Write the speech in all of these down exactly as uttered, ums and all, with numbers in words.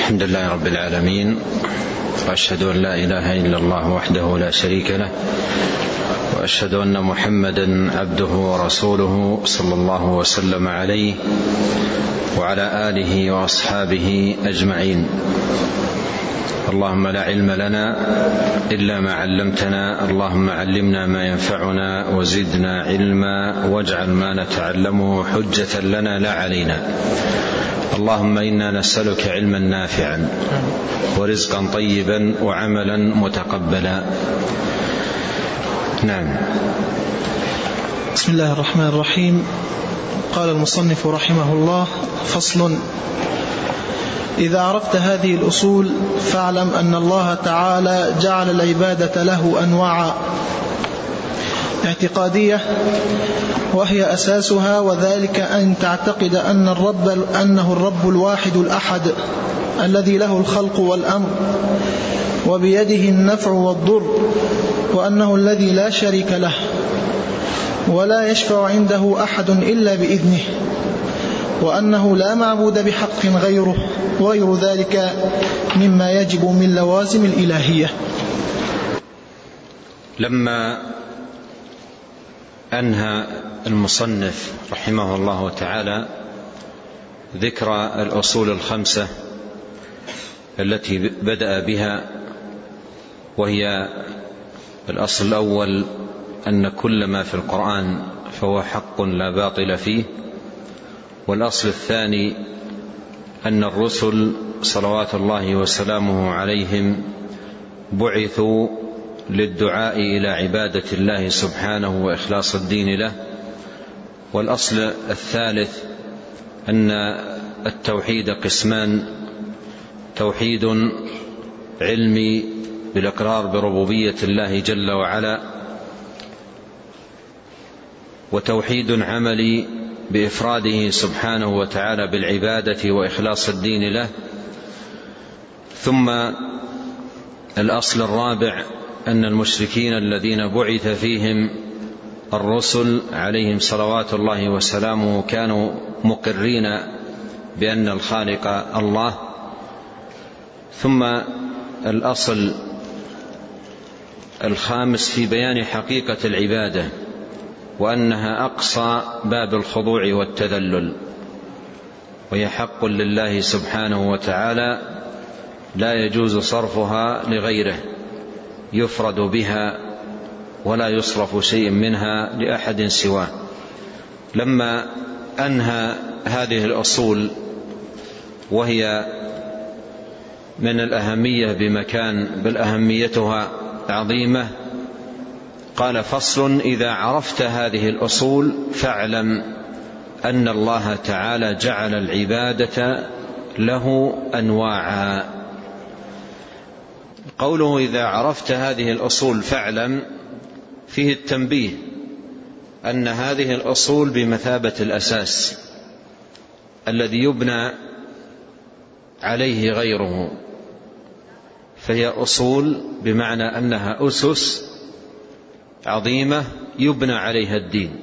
الحمد لله رب العالمين، وأشهد أن لا إله إلا الله وحده لا شريك له، وأشهد أن محمدا عبده ورسوله صلى الله وسلم عليه وعلى آله وأصحابه أجمعين. اللهم لا علم لنا إلا ما علمتنا، اللهم علمنا ما ينفعنا وزدنا علما، واجعل ما نتعلمه حجة لنا لا علينا. اللهم إنا نسألك علما نافعا ورزقا طيبا وعملا متقبلا. نعم. بسم الله الرحمن الرحيم. قال المصنف رحمه الله: فصل: إذا عرفت هذه الأصول فاعلم أن الله تعالى جعل العبادة له أنواعا: اعتقادية وهي أساسها، وذلك أن تعتقد أن الرب أنه الرب الواحد الأحد الذي له الخلق والأمر وبيده النفع والضر، وأنه الذي لا شريك له ولا يشفع عنده أحد إلا بإذنه، وأنه لا معبود بحق غيره، وغير ذلك مما يجب من لوازم الإلهية. لما أنهى المصنف رحمه الله تعالى ذكر الأصول الخمسة التي بدأ بها، وهي الأصل الأول أن كل ما في القرآن فهو حق لا باطل فيه، والأصل الثاني أن الرسل صلوات الله وسلامه عليهم بعثوا للدعاء إلى عبادة الله سبحانه وإخلاص الدين له، والأصل الثالث أن التوحيد قسمان: توحيد علمي بالإقرار بربوبية الله جل وعلا، وتوحيد عملي بإفراده سبحانه وتعالى بالعبادة وإخلاص الدين له. ثم الأصل الرابع أن المشركين الذين بعث فيهم الرسل عليهم صلوات الله وسلامه كانوا مقرين بأن الخالق الله. ثم الأصل الخامس في بيان حقيقة العبادة، وأنها أقصى باب الخضوع والتذلل، وهي حق لله سبحانه وتعالى لا يجوز صرفها لغيره، يفرد بها ولا يصرف شيء منها لأحد سواه. لما أنهى هذه الأصول وهي من الأهمية بمكان، بل أهميتها عظيمة، قال: فصل: إذا عرفت هذه الأصول فاعلم أن الله تعالى جعل العبادة له أنواعا. قوله إذا عرفت هذه الأصول فاعلم فيه التنبيه أن هذه الأصول بمثابة الأساس الذي يبنى عليه غيره، فهي أصول بمعنى أنها أسس عظيمة يبنى عليها الدين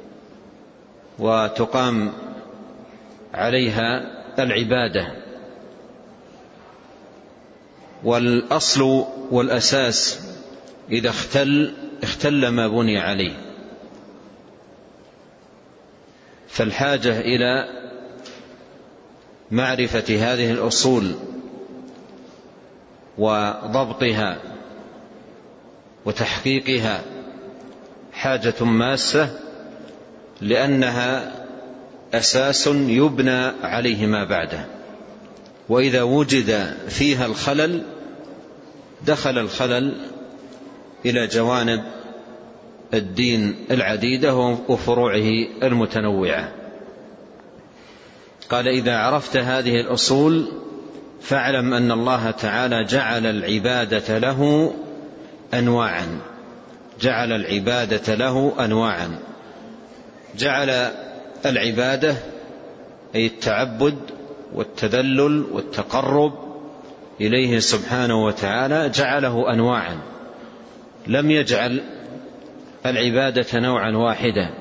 وتقام عليها العبادة. والأصل والأساس إذا اختل اختل ما بني عليه، فالحاجة إلى معرفة هذه الأصول وضبطها وتحقيقها حاجة ماسة، لأنها أساس يبنى عليه ما بعده، وإذا وجد فيها الخلل دخل الخلل إلى جوانب الدين العديدة وفروعه المتنوعة. قال: إذا عرفت هذه الأصول فاعلم أن الله تعالى جعل العبادة له أنواعا. جعل العبادة له أنواعا. جعل العبادة أي التعبد والتذلل والتقرب إليه سبحانه وتعالى جعله أنواعا، لم يجعل العبادة نوعا واحدا،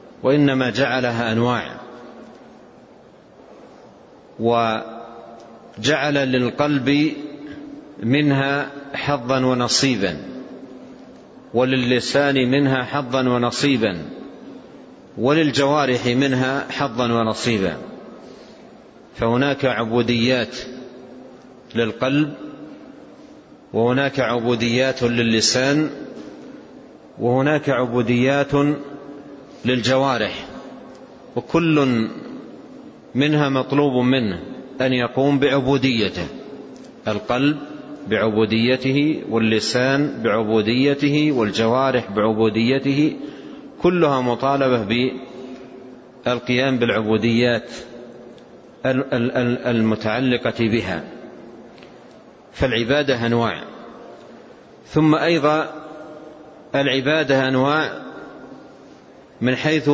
وإنما جعلها أنواع. جعل للقلب منها حظا ونصيبا، وللسان منها حظا ونصيبا، وللجوارح منها حظا ونصيبا. فهناك عبوديات للقلب، وهناك عبوديات للسان، وهناك عبوديات للجوارح، وكل منها مطلوب منه أن يقوم بعبوديته. القلب بعبوديته، واللسان بعبوديته، والجوارح بعبوديته، كلها مطالبة بالقيام بالعبوديات المتعلقة بها. فالعبادة أنواع. ثم أيضا العبادة أنواع من حيث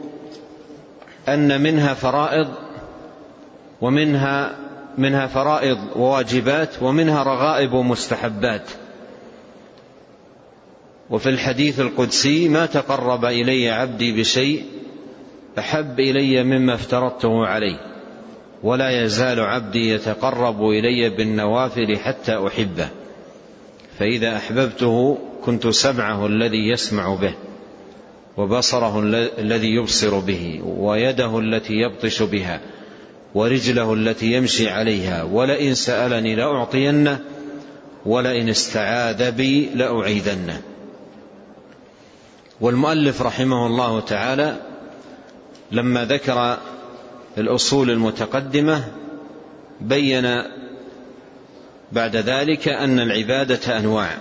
أن منها فرائض، ومنها منها فرائض وواجبات، ومنها رغائب ومستحبات. وفي الحديث القدسي: ما تقرب إلي عبدي بشيء أحب إلي مما افترضته عليه، ولا يزال عبدي يتقرب إلي بالنوافل حتى أحبه، فإذا أحببته كنت سمعه الذي يسمع به، وبصره الذي يبصر به، ويده التي يبطش بها، ورجله التي يمشي عليها، ولئن سألني لأعطينه، ولئن استعاذ بي لأعيذنه. والمؤلف رحمه الله تعالى لما ذكر الأصول المتقدمة بين بعد ذلك أن العبادة أنواع.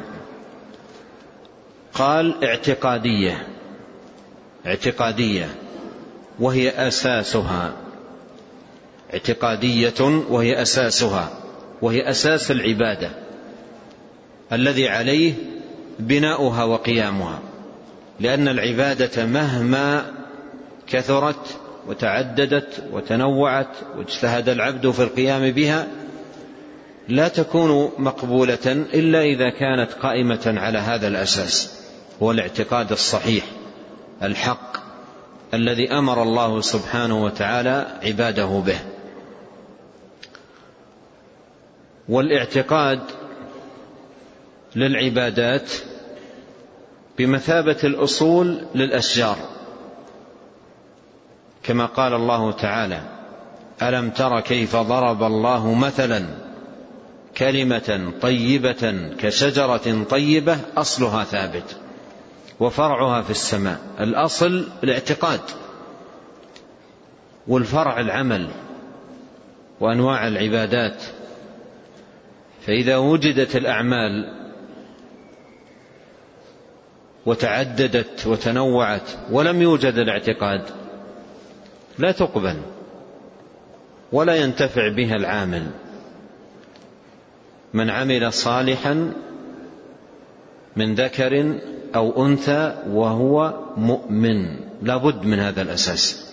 قال: اعتقادية، اعتقادية وهي أساسها، اعتقادية وهي أساسها، وهي أساس العبادة الذي عليه بناؤها وقيامها. لأن العبادة مهما كثرت وتعددت وتنوعت واجتهد العبد في القيام بها لا تكون مقبولة إلا إذا كانت قائمة على هذا الأساس، هو الاعتقاد الصحيح الحق الذي أمر الله سبحانه وتعالى عباده به. والاعتقاد للعبادات بمثابة الأصول للأشجار، كما قال الله تعالى: ألم تر كيف ضرب الله مثلا كلمة طيبة كشجرة طيبة أصلها ثابت وفرعها في السماء. الأصل الاعتقاد، والفرع العمل وأنواع العبادات. فإذا وجدت الأعمال وتعددت وتنوعت ولم يوجد الاعتقاد لا تقبل ولا ينتفع بها العامل. من عمل صالحا من ذكر أو أنثى وهو مؤمن، لا بد من هذا الأساس.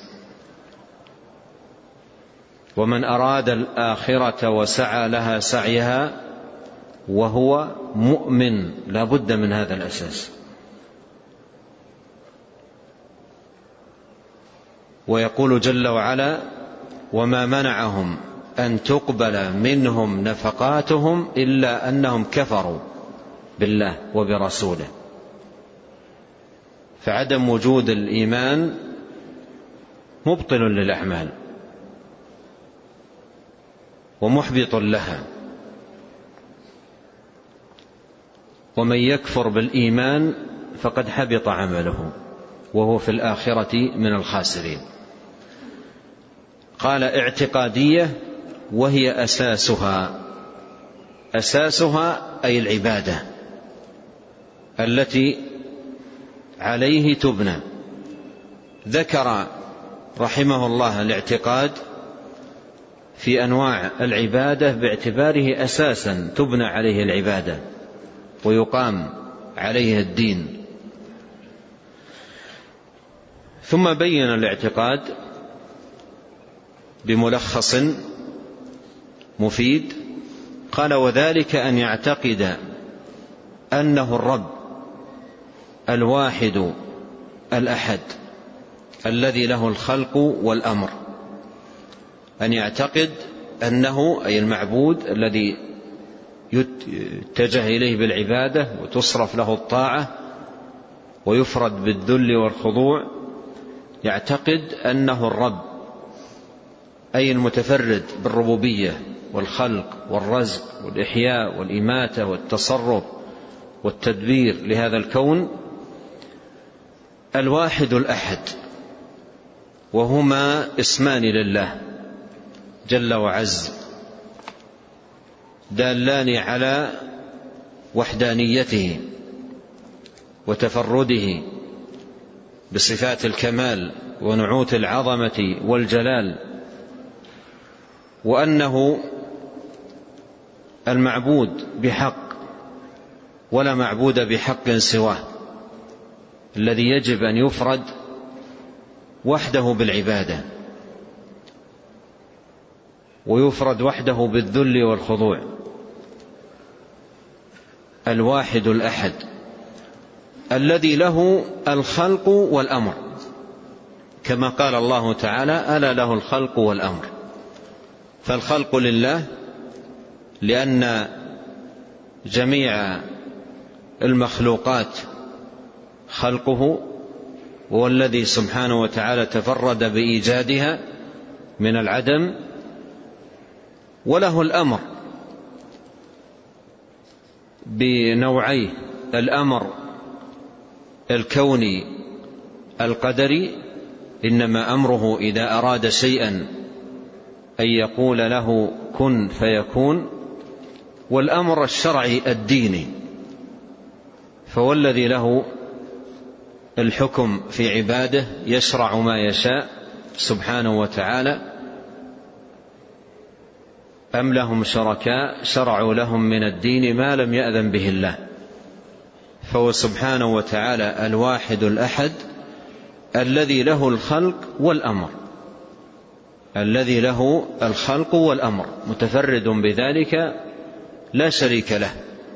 ومن أراد الآخرة وسعى لها سعيها وهو مؤمن، لا بد من هذا الأساس. ويقول جل وعلا: وما منعهم أن تقبل منهم نفقاتهم إلا أنهم كفروا بالله وبرسوله. فعدم وجود الإيمان مبطل للأعمال ومحبط لها. ومن يكفر بالإيمان فقد حبط عمله وهو في الآخرة من الخاسرين. قال: اعتقادية وهي أساسها، أساسها أي العبادة التي عليه تبنى. ذكر رحمه الله الاعتقاد في أنواع العبادة باعتباره أساسا تبنى عليه العبادة ويقام عليه الدين. ثم بين الاعتقاد بملخص مفيد. قال: وذلك أن يعتقد أنه الرب الواحد الأحد الذي له الخلق والأمر. أن يعتقد أنه أي المعبود الذي يتجه إليه بالعبادة وتصرف له الطاعة ويفرد بالذل والخضوع، يعتقد أنه الرب أي المتفرد بالربوبية والخلق والرزق والإحياء والإماتة والتصرف والتدبير لهذا الكون، الواحد الأحد، وهما اسمان لله جل وعز دالان على وحدانيته وتفرده بصفات الكمال ونعوت العظمة والجلال، وأنه المعبود بحق ولا معبود بحق سواه، الذي يجب أن يفرد وحده بالعبادة ويفرد وحده بالذل والخضوع، الواحد الأحد الذي له الخلق والأمر، كما قال الله تعالى: ألا له الخلق والأمر. فالخلق لله لأن جميع المخلوقات خلقه، وهو الذي سبحانه وتعالى تفرد بإيجادها من العدم. وله الأمر بنوعيه: الأمر الكوني القدري، إنما أمره إذا أراد شيئا أن يقول له كن فيكون، والأمر الشرعي الديني، فهو الذي له الحكم في عباده، يشرع ما يشاء سبحانه وتعالى. أم لهم شركاء شرعوا لهم من الدين ما لم يأذن به الله. فهو سبحانه وتعالى الواحد الأحد الذي له الخلق والأمر، الذي له الخلق والأمر، متفرد بذلك لا شريك له.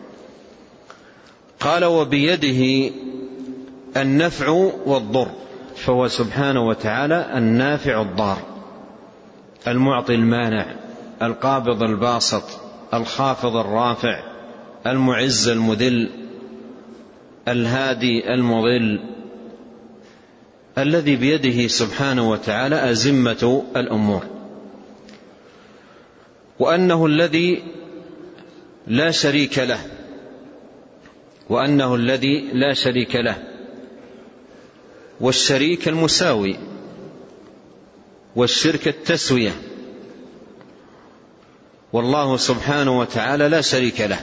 قال: وبيده النفع والضر، فهو سبحانه وتعالى النافع الضار، المعطي المانع، القابض الباسط، الخافض الرافع، المعز المذل، الهادي المضل، الذي بيده سبحانه وتعالى أزمة الأمور. وأنه الذي لا شريك له، وأنه الذي لا شريك له، والشريك المساوي، والشرك التسوية، والله سبحانه وتعالى لا شريك له،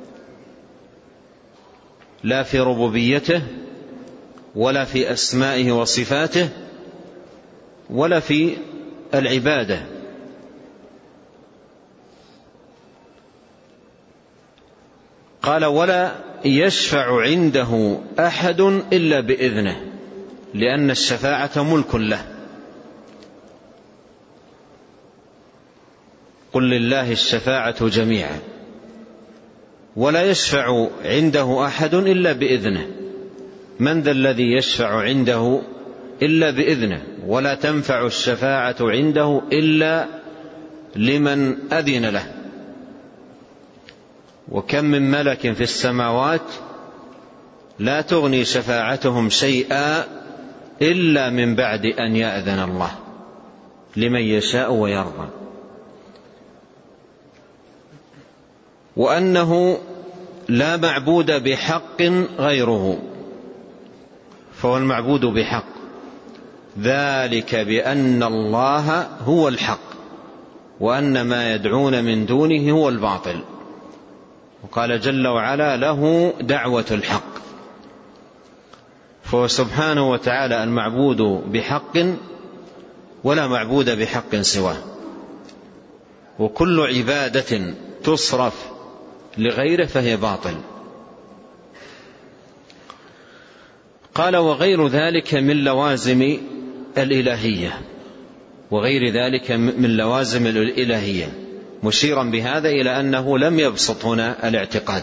لا في ربوبيته ولا في أسمائه وصفاته ولا في العبادة. قال: ولا يشفع عنده أحد إلا بإذنه، لأن الشفاعة ملك له. قل لله الشفاعة جميعا، ولا يشفع عنده أحد إلا بإذنه. من ذا الذي يشفع عنده إلا بإذنه؟ ولا تنفع الشفاعة عنده إلا لمن أذن له. وكم من ملك في السماوات لا تغني شفاعتهم شيئا إلا من بعد أن يأذن الله لمن يشاء ويرضى. وأنه لا معبود بحق غيره، فهو المعبود بحق، ذلك بأن الله هو الحق وأن ما يدعون من دونه هو الباطل. وقال جل وعلا: له دعوة الحق. فهو سبحانه وتعالى المعبود بحق ولا معبود بحق سواه، وكل عبادة تصرف لغيره فهي باطل. قال: وغير ذلك من لوازم الإلهية، وغير ذلك من لوازم الإلهية، مشيرا بهذا إلى أنه لم يبسط هنا الاعتقاد،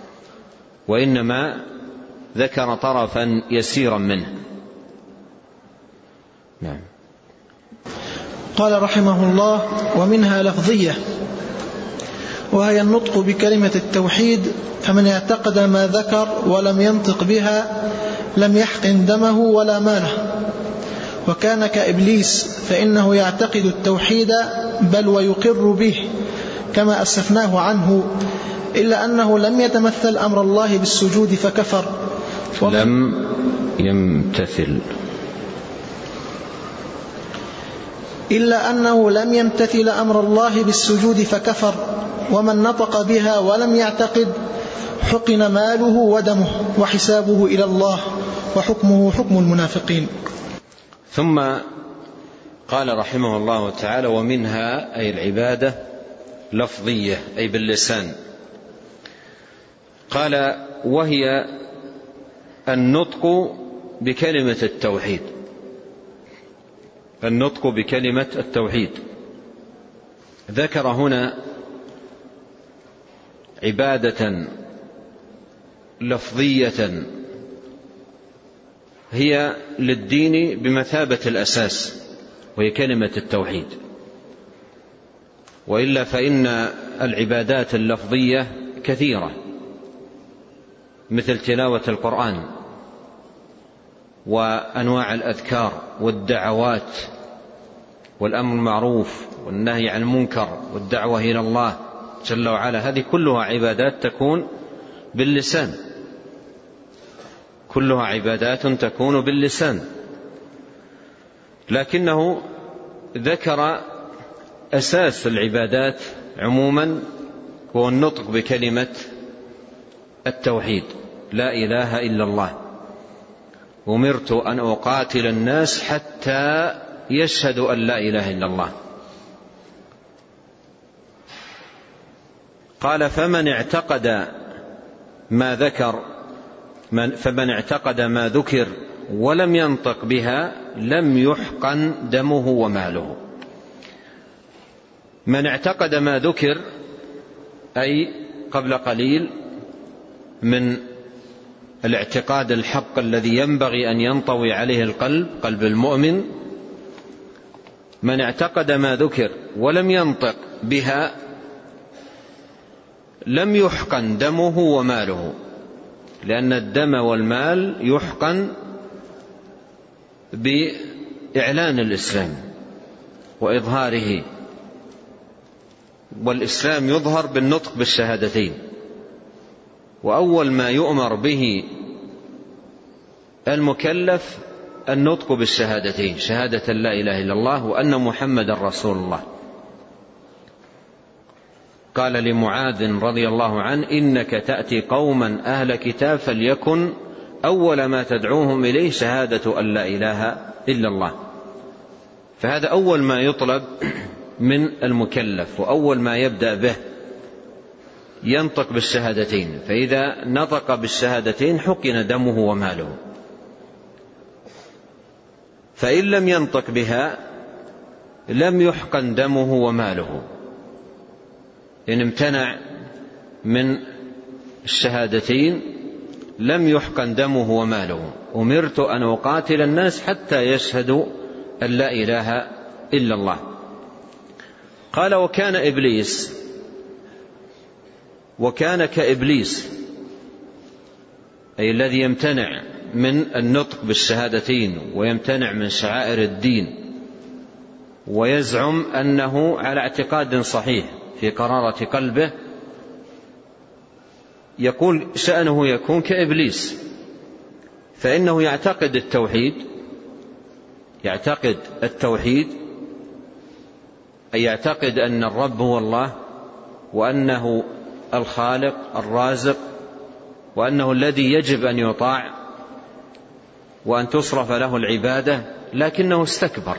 وإنما ذكر طرفا يسيرا منه. نعم. قال رحمه الله: ومنها لفظية، وهي النطق بكلمة التوحيد، فمن اعتقد ما ذكر ولم ينطق بها لم يحقن دمه ولا ماله. وكان كإبليس، فإنه يعتقد التوحيد بل ويقر به كما أسفناه عنه، إلا أنه لم يتمثل أمر الله بالسجود فكفر. لم يمتثل إلا أنه لم يمتثل أمر الله بالسجود فكفر. ومن نطق بها ولم يعتقد حقن ماله ودمه، وحسابه إلى الله، وحكمه حكم المنافقين. ثم قال رحمه الله تعالى: ومنها أي العبادة لفظية أي باللسان. قال: وهي النطق بكلمة التوحيد. النطق بكلمة التوحيد. ذكر هنا عبادة لفظية هي للدين بمثابة الأساس، وهي كلمة التوحيد. وإلا فإن العبادات اللفظية كثيرة، مثل تلاوة القرآن وأنواع الأذكار والدعوات والأمر المعروف والنهي عن المنكر والدعوة إلى الله جل وعلا. هذه كلها عبادات تكون باللسان، كلها عبادات تكون باللسان. لكنه ذكر أساس العبادات عموما هو النطق بكلمة التوحيد: لا إله إلا الله، أمرت أن أقاتل الناس حتى يشهدوا أن لا إله إلا الله. قال: فمن اعتقد ما ذكر فمن اعتقد ما ذكر ولم ينطق بها لم يحقن دمه وماله. من اعتقد ما ذكر أي قبل قليل من الاعتقاد الحق الذي ينبغي أن ينطوي عليه القلب، قلب المؤمن. من اعتقد ما ذكر ولم ينطق بها لم يحقن دمه وماله، لأن الدم والمال يحقن بإعلان الإسلام وإظهاره، والإسلام يظهر بالنطق بالشهادتين. وأول ما يؤمر به المكلف النطق بالشهادتين، شهادة لا إله إلا الله وأن محمد رسول الله. قال لمعاذ رضي الله عنه: إنك تأتي قوما أهل كتاب فليكن أول ما تدعوهم إليه شهادة أن لا إله إلا الله. فهذا أول ما يطلب من المكلف، وأول ما يبدأ به ينطق بالشهادتين. فإذا نطق بالشهادتين حقن دمه وماله. فإن لم ينطق بها لم يحقن دمه وماله، إن امتنع من الشهادتين لم يحقن دمه وماله. أمرت أن أقاتل الناس حتى يشهدوا أن لا إله إلا الله. قال: وكان إبليس وكان كإبليس، أي الذي يمتنع من النطق بالشهادتين ويمتنع من شعائر الدين ويزعم أنه على اعتقاد صحيح في قرارة قلبه، يقول شأنه يكون كإبليس، فإنه يعتقد التوحيد يعتقد التوحيد أي يعتقد أن الرب هو الله، وأنه الخالق الرازق، وأنه الذي يجب أن يطاع وأن تصرف له العبادة. لكنه استكبر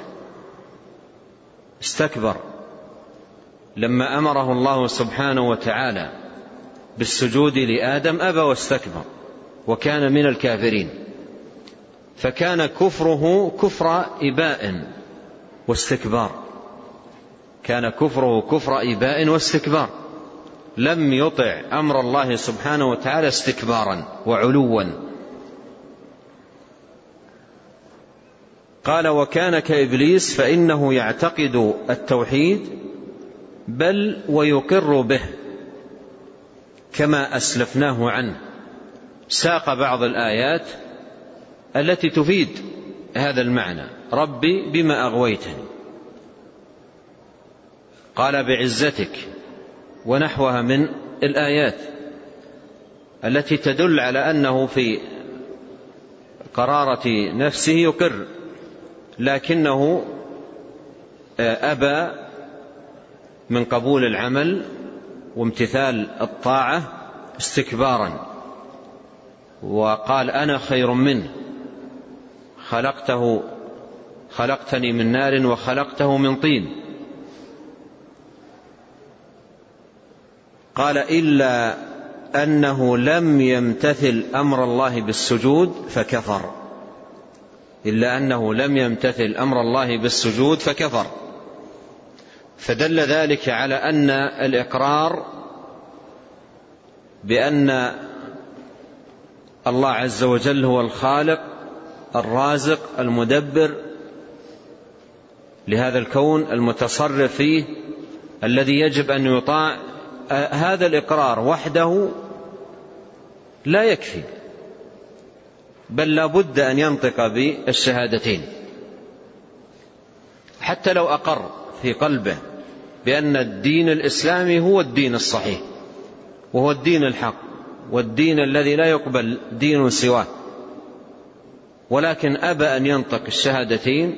استكبر لما أمره الله سبحانه وتعالى بالسجود لآدم أبى واستكبر وكان من الكافرين. فكان كفره كفر إباء واستكبار كان كفره كفر إباء واستكبار لم يطع أمر الله سبحانه وتعالى استكبارا وعلوا. قال: وكان كإبليس فإنه يعتقد التوحيد بل ويقر به كما أسلفناه عنه. ساق بعض الآيات التي تفيد هذا المعنى: ربي بما أغويتني، قال بعزتك، ونحوها من الآيات التي تدل على أنه في قرارة نفسه يقر، لكنه أبى من قبول العمل وامتثال الطاعة استكبارا، وقال: أنا خير منه، خلقته خلقتني من نار وخلقته من طين. قال: إلا أنه لم يمتثل أمر الله بالسجود فكفر. إلا أنه لم يمتثل أمر الله بالسجود فكفر. فدل ذلك على أن الإقرار بأن الله عز وجل هو الخالق الرازق المدبر لهذا الكون المتصرف فيه الذي يجب أن يطاع، هذا الإقرار وحده لا يكفي، بل لا بد أن ينطق بالشهادتين. حتى لو أقر في قلبه بأن الدين الإسلامي هو الدين الصحيح وهو الدين الحق والدين الذي لا يقبل دين سواه، ولكن أبى أن ينطق الشهادتين،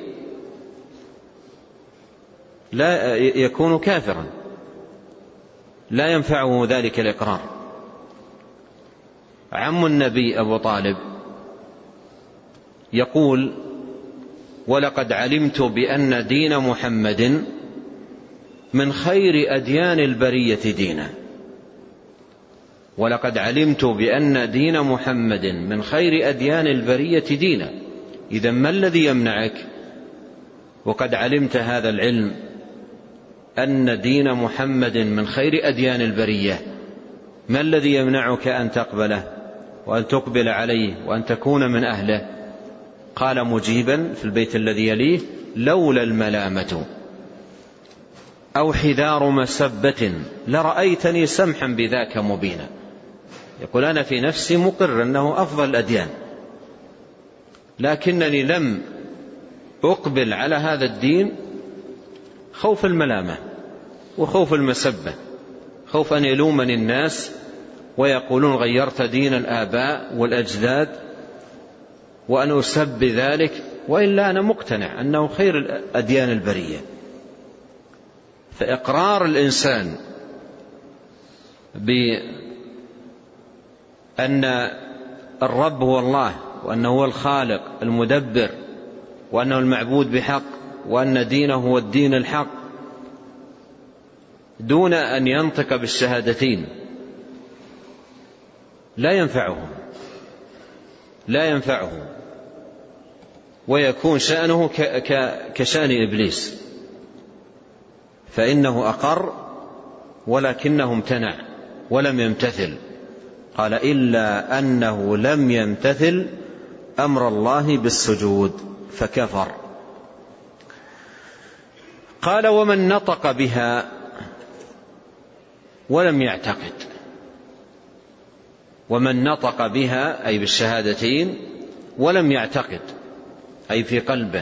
لا يكون كافرا، لا ينفعه ذلك الإقرار. عم النبي أبو طالب يقول: ولقد علمت بأن دين محمد من خير أديان البرية دينا. ولقد علمت بأن دين محمد من خير أديان البرية دينا. إذن ما الذي يمنعك وقد علمت هذا العلم أن دين محمد من خير أديان البرية؟ ما الذي يمنعك أن تقبله وأن تقبل عليه وأن تكون من أهله؟ قال مجيبا في البيت الذي يليه: لولا الملامة أو حذار مسبة لرأيتني سمحا بذاك مبينا. يقول: أنا في نفسي مقر أنه أفضل الأديان، لكنني لم أقبل على هذا الدين خوف الملامة وخوف المسبة، خوف أن يلومني الناس ويقولون غيرت دين الآباء والأجداد، وأن أسب بذلك، وإلا أنا مقتنع أنه خير أديان البرية. فإقرار الإنسان بأن الرب هو الله، وأنه هو الخالق المدبر، وأنه المعبود بحق، وأن دينه هو الدين الحق، دون أن ينطق بالشهادتين لا ينفعه لا ينفعه ويكون شأنه كشأن إبليس، فإنه أقر ولكنه امتنع ولم يمتثل. قال: إلا أنه لم يمتثل أمر الله بالسجود فكفر. قال: ومن نطق بها ولم يعتقد. ومن نطق بها أي بالشهادتين ولم يعتقد أي في قلبه،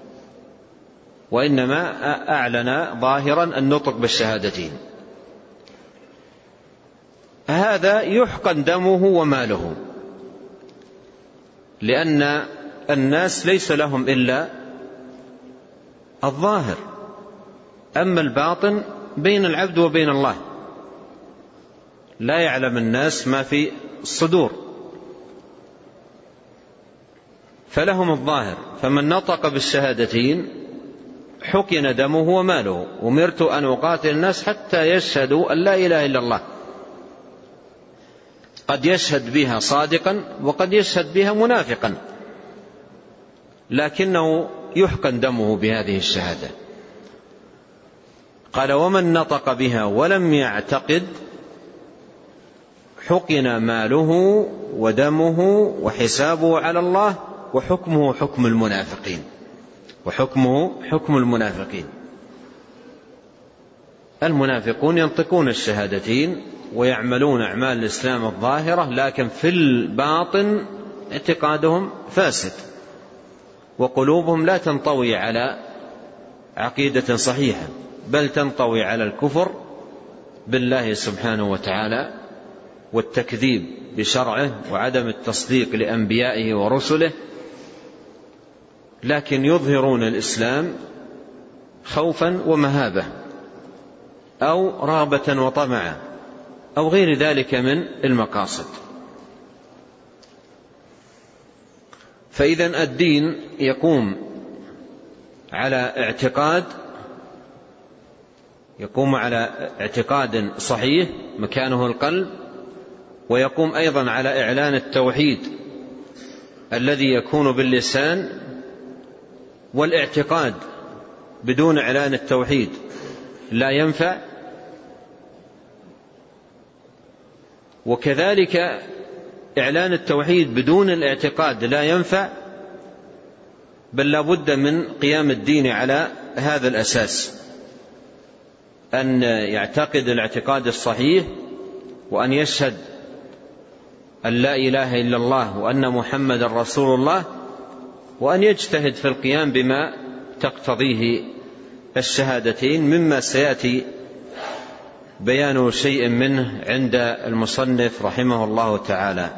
وإنما أعلن ظاهرا النطق بالشهادتين، هذا يحقن دمه وماله، لأن الناس ليس لهم إلا الظاهر، أما الباطن بين العبد وبين الله، لا يعلم الناس ما في الصدور، فلهم الظاهر. فمن نطق بالشهادتين حقن دمه وماله. أمرت أن أقاتل الناس حتى يشهدوا أن لا إله إلا الله. قد يشهد بها صادقا وقد يشهد بها منافقا، لكنه يحقن دمه بهذه الشهادة. قال: ومن نطق بها ولم يعتقد حقن ماله ودمه وحسابه على الله وحكمه حكم المنافقين. وحكمه حكم المنافقين. المنافقون ينطقون الشهادتين ويعملون أعمال الإسلام الظاهرة، لكن في الباطن اعتقادهم فاسد وقلوبهم لا تنطوي على عقيدة صحيحة، بل تنطوي على الكفر بالله سبحانه وتعالى والتكذيب بشرعه وعدم التصديق لأنبيائه ورسله، لكن يظهرون الإسلام خوفا ومهابة أو رغبة وطمعا أو غير ذلك من المقاصد. فإذا الدين يقوم على اعتقاد يقوم على اعتقاد صحيح مكانه القلب، ويقوم أيضا على إعلان التوحيد الذي يكون باللسان، والاعتقاد بدون إعلان التوحيد لا ينفع، وكذلك إعلان التوحيد بدون الاعتقاد لا ينفع، بل لا بد من قيام الدين على هذا الأساس، أن يعتقد الاعتقاد الصحيح، وأن يشهد أن لا إله إلا الله وأن محمد رسول الله، وأن يجتهد في القيام بما تقتضيه الشهادتين، مما سيأتي بيان شيء منه عند المصنف رحمه الله تعالى.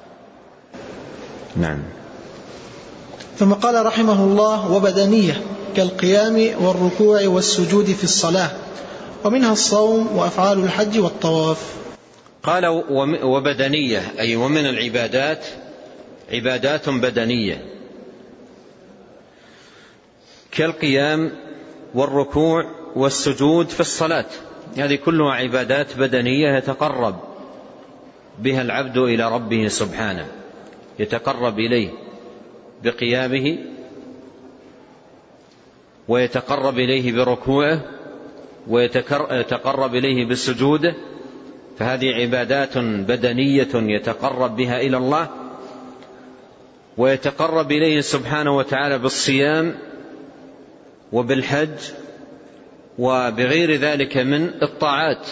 نعم. ثم قال رحمه الله: وبدنية كالقيام والركوع والسجود في الصلاة، ومنها الصوم وأفعال الحج والطواف. قال وبدنية أي ومن العبادات عبادات بدنية كالقيام والركوع والسجود في الصلاة، هذه كلها عبادات بدنية يتقرب بها العبد إلى ربه سبحانه، يتقرب إليه بقيامه ويتقرب إليه بركوعه ويتقرب إليه بسجوده، فهذه عبادات بدنية يتقرب بها إلى الله، ويتقرب إليه سبحانه وتعالى بالصيام وبالحج وبغير ذلك من الطاعات.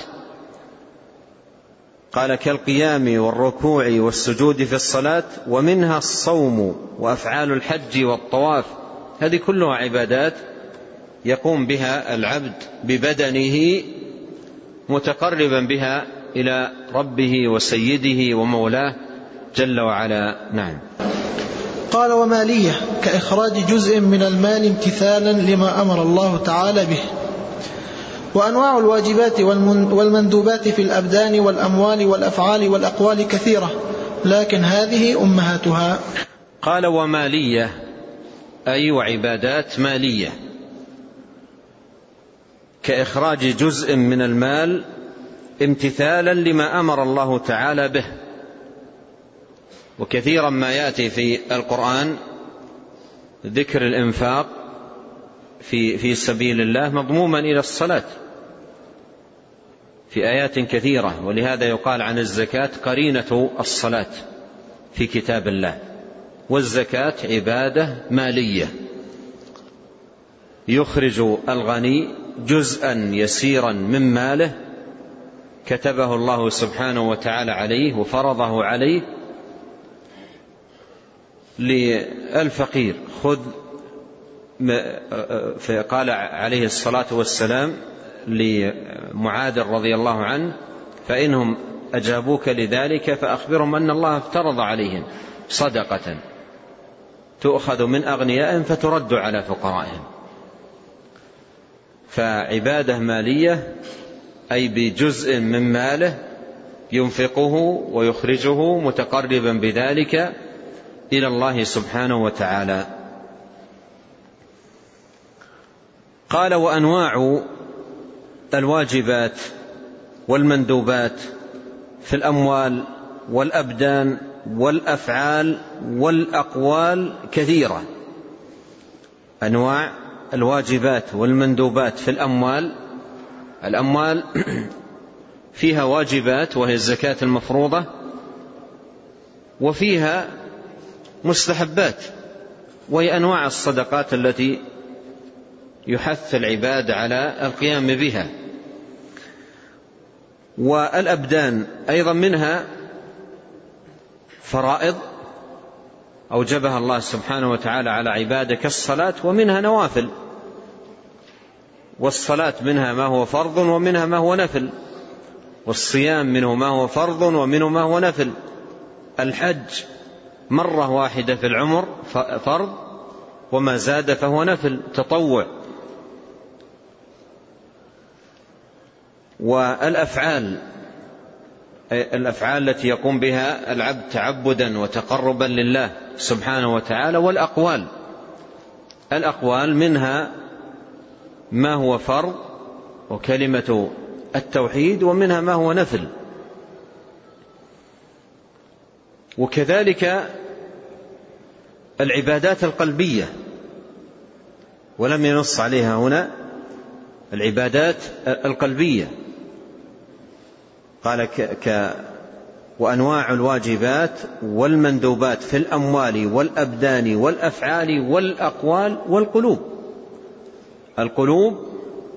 قال كالقيام والركوع والسجود في الصلاة، ومنها الصوم وأفعال الحج والطواف، هذه كلها عبادات يقوم بها العبد ببدنه متقربا بها إلى ربه وسيده ومولاه جل وعلا. نعم. قال ومالية كإخراج جزء من المال امتثالا لما أمر الله تعالى به. وأنواع الواجبات والمندوبات في الأبدان والأموال والأفعال والأقوال كثيرة، لكن هذه أمهاتها. قال ومالية أي وعبادات مالية كإخراج جزء من المال امتثالا لما أمر الله تعالى به. وكثيرا ما يأتي في القرآن ذكر الإنفاق في في سبيل الله مضموما إلى الصلاة في آيات كثيرة، ولهذا يقال عن الزكاة قرينة الصلاة في كتاب الله. والزكاة عبادة مالية، يخرج الغني جزءا يسيرا من ماله كتبه الله سبحانه وتعالى عليه وفرضه عليه للفقير، خذ. فقال عليه الصلاة والسلام لمعاذ رضي الله عنه: فإنهم أجابوك لذلك فأخبرهم أن الله افترض عليهم صدقة تؤخذ من أغنيائهم فترد على فقرائهم. فعبادة مالية أي بجزء من ماله ينفقه ويخرجه متقربا بذلك إلى الله سبحانه وتعالى. قال وأنواع الواجبات والمندوبات في الأموال والأبدان والأفعال والأقوال كثيرة. أنواع الواجبات والمندوبات في الأموال، الأموال فيها واجبات وهي الزكاة المفروضة، وفيها مستحبات وهي أنواع الصدقات التي يحث العباد على القيام بها. والأبدان أيضا منها فرائض أوجبها الله سبحانه وتعالى على عباده كالصلاة، ومنها نوافل، والصلاة منها ما هو فرض ومنها ما هو نفل، والصيام منه ما هو فرض ومنه ما هو نفل، الحج مرة واحدة في العمر فرض، وما زاد فهو نفل تطوع. والأفعال الأفعال التي يقوم بها العبد تعبدا وتقربا لله سبحانه وتعالى. والأقوال الأقوال منها ما هو فرض وكلمة التوحيد، ومنها ما هو نفل. وكذلك العبادات القلبية، ولم ينص عليها هنا، العبادات القلبية قال ك... ك... وأنواع الواجبات والمندوبات في الأموال والأبدان والأفعال والأقوال والقلوب. القلوب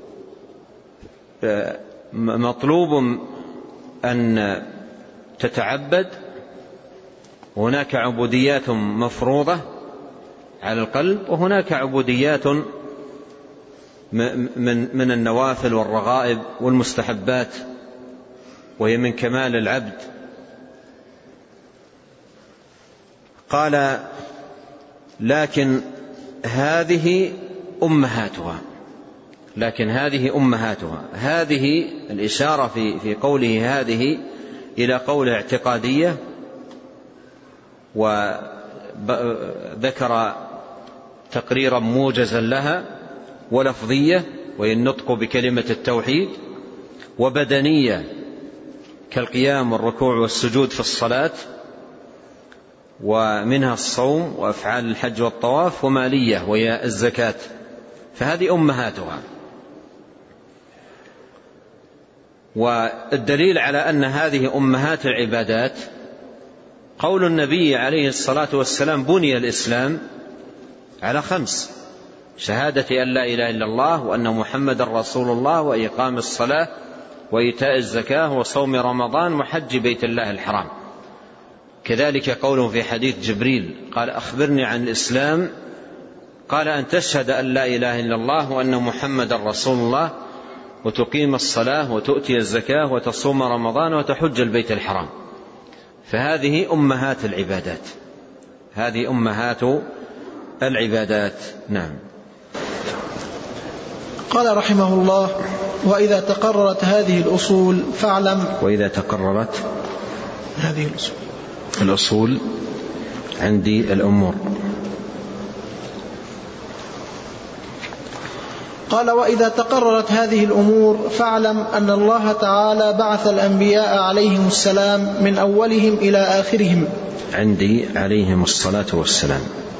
مطلوب أن تتعبد، هناك عبوديات مفروضة على القلب، وهناك عبوديات من من النوافل والرغائب والمستحبات، وهي من كمال العبد. قال لكن هذه أمهاتها لكن هذه أمهاتها هذه الإشارة في في قوله هذه إلى قول اعتقادية، وذكر تقريرا موجزا لها، ولفظية وهي النطق بكلمة التوحيد، وبدنية كالقيام والركوع والسجود في الصلاة، ومنها الصوم وأفعال الحج والطواف، ومالية وهي الزكاة. فهذه أمهاتها. والدليل على أن هذه أمهات العبادات قول النبي عليه الصلاة والسلام: بني الإسلام على خمس: شهادة أن لا إله إلا الله وأن محمد رسول الله، وإقام الصلاة، وإيتاء الزكاة، وصوم رمضان، وحج بيت الله الحرام. كذلك قوله في حديث جبريل قال: أخبرني عن الإسلام، قال: أن تشهد أن لا إله إلا الله وأن محمد رسول الله، وتقيم الصلاة، وتؤتي الزكاة، وتصوم رمضان، وتحج البيت الحرام. فهذه أمهات العبادات هذه أمهات العبادات. نعم. قال رحمه الله: وإذا تقررت هذه الأصول فاعلم. وإذا تقررت هذه الأصول الأصول عندي الأمور. قال: وإذا تقررت هذه الأمور فاعلم أن الله تعالى بعث الأنبياء عليهم السلام من أولهم إلى آخرهم. عندي عليهم الصلاة والسلام.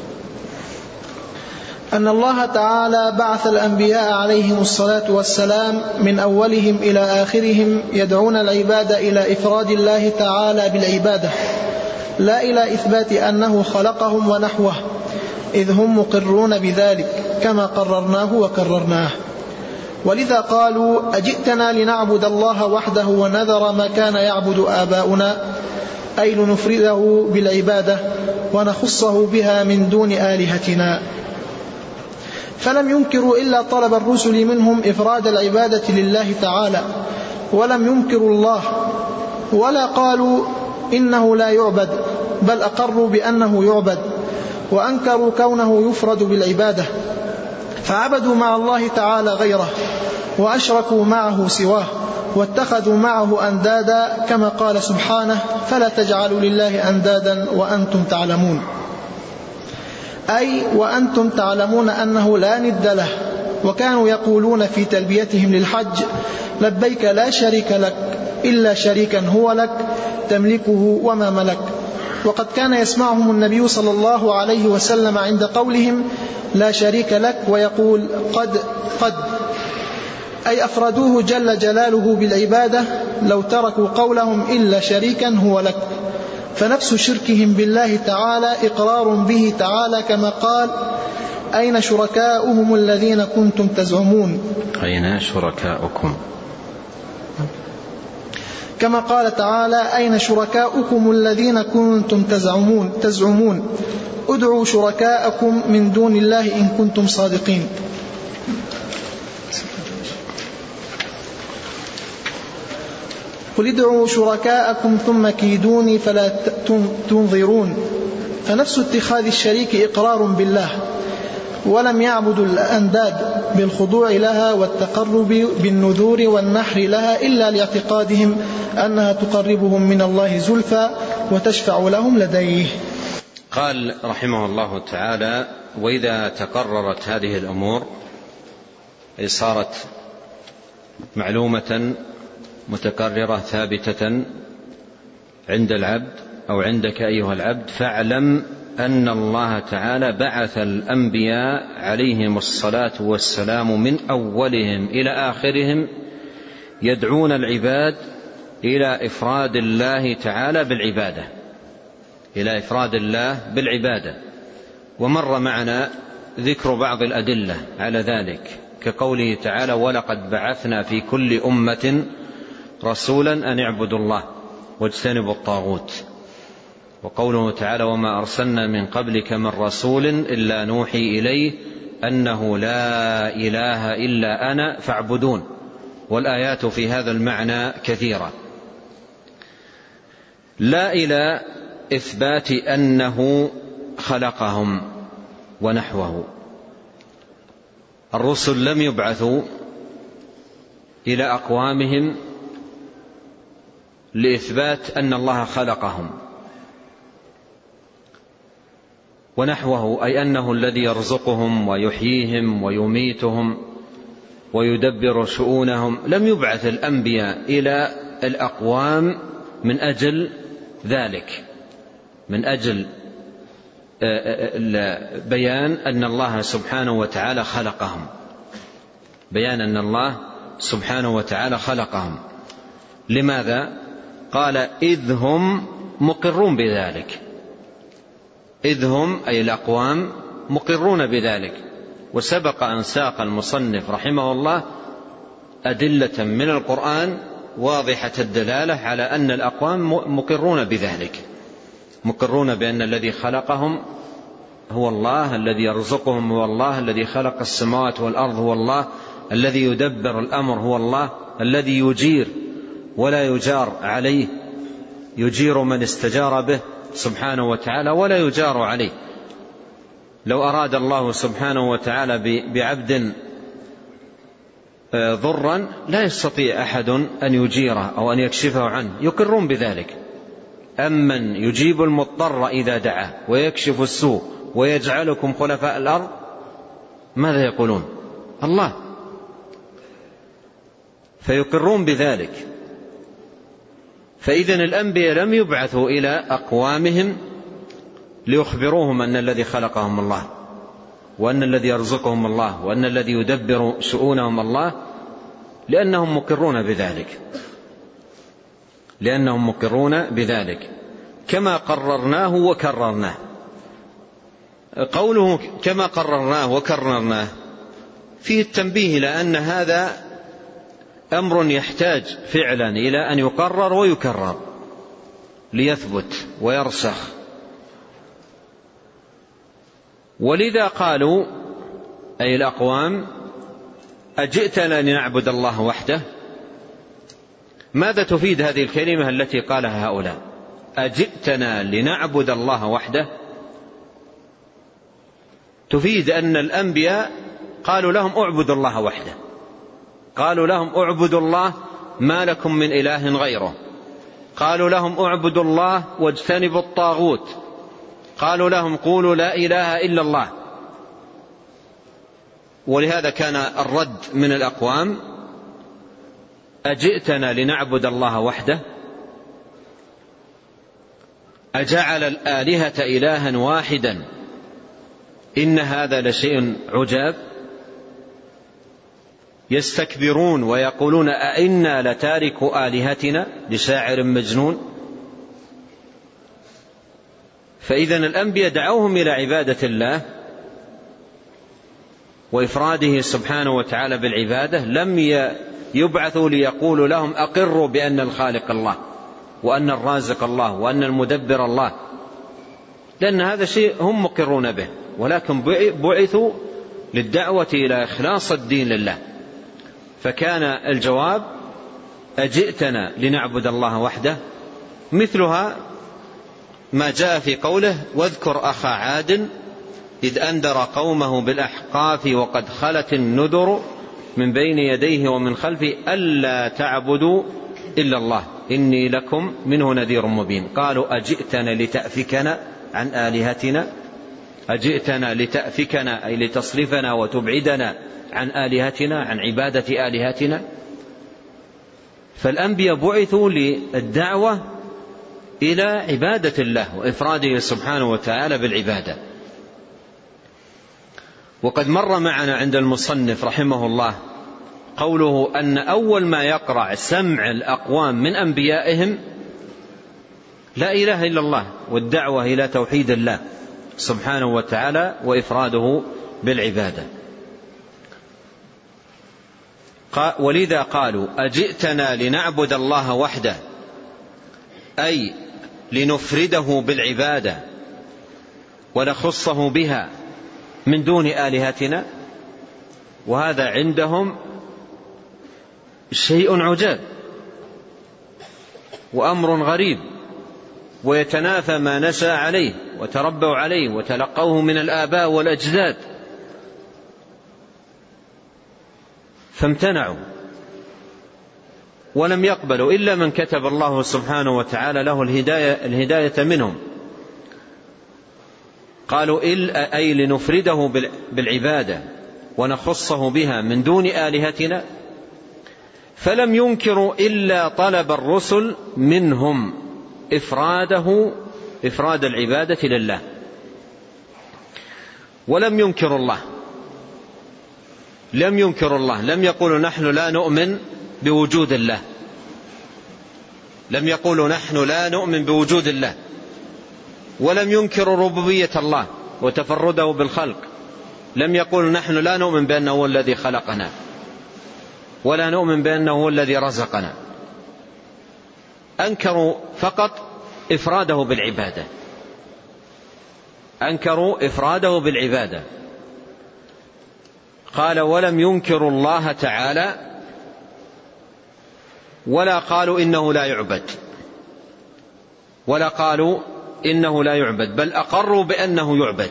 أن الله تعالى بعث الأنبياء عليهم الصلاة والسلام من أولهم إلى آخرهم يدعون العباد إلى إفراد الله تعالى بالعبادة، لا إلى إثبات أنه خلقهم ونحوه، إذ هم مقرون بذلك كما قررناه وكررناه. ولذا قالوا: أجئتنا لنعبد الله وحده ونذر ما كان يعبد آباؤنا، أي لنفرده بالعبادة ونخصه بها من دون آلهتنا. فلم ينكروا إلا طلب الرسل منهم إفراد العبادة لله تعالى، ولم ينكروا الله، ولا قالوا إنه لا يعبد، بل أقروا بأنه يعبد، وأنكروا كونه يفرد بالعبادة، فعبدوا مع الله تعالى غيره، وأشركوا معه سواه، واتخذوا معه أندادا، كما قال سبحانه: فلا تجعلوا لله أندادا وأنتم تعلمون، أي وأنتم تعلمون أنه لا ند له. وكانوا يقولون في تلبيتهم للحج: لبيك لا شريك لك إلا شريكا هو لك تملكه وما ملك. وقد كان يسمعهم النبي صلى الله عليه وسلم عند قولهم لا شريك لك، ويقول قد قد أي أفردوه جل جلاله بالعبادة، لو تركوا قولهم إلا شريكا هو لك. فنفس شركهم بالله تعالى إقرار به تعالى، كما قال: أين شركاؤهم الذين كنتم تزعمون أين شركاؤكم كما قال تعالى أين شركاؤكم الذين كنتم تزعمون تزعمون ادعوا شركاءكم من دون الله إن كنتم صادقين. قل ادعوا شركاءكم ثم كيدوني فلا تنظرون. فنفس اتخاذ الشريك إقرار بالله، ولم يعبدوا الأنداد بالخضوع لها والتقرب بالنذور والنحر لها إلا لاعتقادهم أنها تقربهم من الله زلفى وتشفع لهم لديه. قال رحمه الله تعالى: وإذا تقررت هذه الأمور أي صارت معلومة متكررة ثابتة عند العبد أو عندك أيها العبد، فاعلم أن الله تعالى بعث الأنبياء عليهم الصلاة والسلام من أولهم إلى آخرهم يدعون العباد إلى إفراد الله تعالى بالعبادة إلى إفراد الله بالعبادة. ومر معنا ذكر بعض الأدلة على ذلك، كقوله تعالى: ولقد بعثنا في كل أمة رسولا أن اعبدوا الله واجتنبوا الطاغوت. وقوله تعالى: وما أرسلنا من قبلك من رسول إلا نوحي إليه أنه لا إله إلا أنا فاعبدون. والآيات في هذا المعنى كثيرة، لا إلى إثبات أنه خلقهم ونحوه. الرسل لم يبعثوا إلى أقوامهم لإثبات أن الله خلقهم ونحوه، أي أنه الذي يرزقهم ويحييهم ويميتهم ويدبر شؤونهم. لم يبعث الأنبياء إلى الأقوام من أجل ذلك، من أجل بيان أن الله سبحانه وتعالى خلقهم، بيان أن الله سبحانه وتعالى خلقهم. لماذا؟ قال: إذ هم مقرون بذلك. إذ هم أي الأقوام مقرون بذلك. وسبق أن ساق المصنف رحمه الله أدلة من القرآن واضحة الدلالة على أن الأقوام مقرون بذلك، مقرون بأن الذي خلقهم هو الله، الذي يرزقهم هو الله، الذي خلق السماوات والأرض هو الله، الذي يدبر الأمر هو الله، الذي يجير ولا يجار عليه، يجير من استجار به سبحانه وتعالى ولا يجار عليه. لو أراد الله سبحانه وتعالى بعبد ضرا لا يستطيع أحد أن يجيره أو أن يكشفه عنه، يقرون بذلك. أمن يجيب المضطر إذا دعاه ويكشف السوء ويجعلكم خلفاء الأرض، ماذا يقولون؟ الله. فيقرون بذلك. فإذن الأنبياء لم يبعثوا إلى أقوامهم ليخبروهم أن الذي خلقهم الله، وأن الذي يرزقهم الله، وأن الذي يدبر شؤونهم الله، لأنهم مقرون بذلك، لأنهم مقرون بذلك كما قررناه وكررناه. قوله كما قررناه وكررناه فيه التنبيه إلى أن هذا أمر يحتاج فعلا إلى أن يقرر ويكرر ليثبت ويرسخ. ولذا قالوا أي الأقوام: أجئتنا لنعبد الله وحده. ماذا تفيد هذه الكلمة التي قالها هؤلاء؟ أجئتنا لنعبد الله وحده. تفيد أن الأنبياء قالوا لهم اعبدوا الله وحده، قالوا لهم اعبدوا الله ما لكم من إله غيره، قالوا لهم اعبدوا الله واجتنبوا الطاغوت، قالوا لهم قولوا لا إله إلا الله. ولهذا كان الرد من الأقوام: أجئتنا لنعبد الله وحده، أجعل الآلهة إلها واحدا إن هذا لشيء عجاب. يستكبرون ويقولون أئنا لتاركو آلهتنا لشاعر مجنون. فإذن الأنبياء دعوهم إلى عبادة الله وإفراده سبحانه وتعالى بالعبادة لم يبعثوا ليقولوا لهم أقروا بأن الخالق الله وأن الرازق الله وأن المدبر الله، لأن هذا شيء هم مقرون به، ولكن بعثوا للدعوة إلى إخلاص الدين لله. فكان الجواب: أجئتنا لنعبد الله وحده، مثلها ما جاء في قوله: واذكر أخا عاد إذ أنذر قومه بالأحقاف وقد خلت النذر من بين يديه ومن خلفه ألا تعبدوا إلا الله إني لكم منه نذير مبين. قالوا: أجئتنا لتأفكنا عن آلهتنا، أجئتنا لتأفكنا أي لتصرفنا وتبعدنا عن آلهتنا، عن عبادة آلهتنا. فالأنبياء بعثوا للدعوة إلى عبادة الله وإفراده سبحانه وتعالى بالعبادة. وقد مر معنا عند المصنف رحمه الله قوله أن أول ما يقرع سمع الأقوام من أنبيائهم لا إله إلا الله والدعوة إلى توحيد الله سبحانه وتعالى وإفراده بالعبادة. ولذا قالوا: أجئتنا لنعبد الله وحده، أي لنفرده بالعبادة ونخصه بها من دون آلهتنا. وهذا عندهم شيء عجاب وأمر غريب، ويتنافى ما نشأ عليه وتربوا عليه وتلقوه من الآباء والأجداد، فامتنعوا ولم يقبلوا إلا من كتب الله سبحانه وتعالى له الهداية, الهداية منهم. قالوا: أي لنفرده بالعبادة ونخصه بها من دون آلهتنا. فلم ينكروا إلا طلب الرسل منهم إفراده إفراد العبادة لله، ولم ينكروا الله لم ينكروا الله لم يقولوا نحن لا نؤمن بوجود الله لم يقولوا نحن لا نؤمن بوجود الله ولم ينكروا ربوبية الله وتفرده بالخلق. لم يقولوا نحن لا نؤمن بأنه هو الذي خلقنا ولا نؤمن بأنه هو الذي رزقنا. أنكروا فقط إفراده بالعبادة أنكروا إفراده بالعبادة. قال: ولم ينكروا الله تعالى ولا قالوا إنه لا يعبد ولا قالوا إنه لا يعبد بل أقروا بأنه يعبد.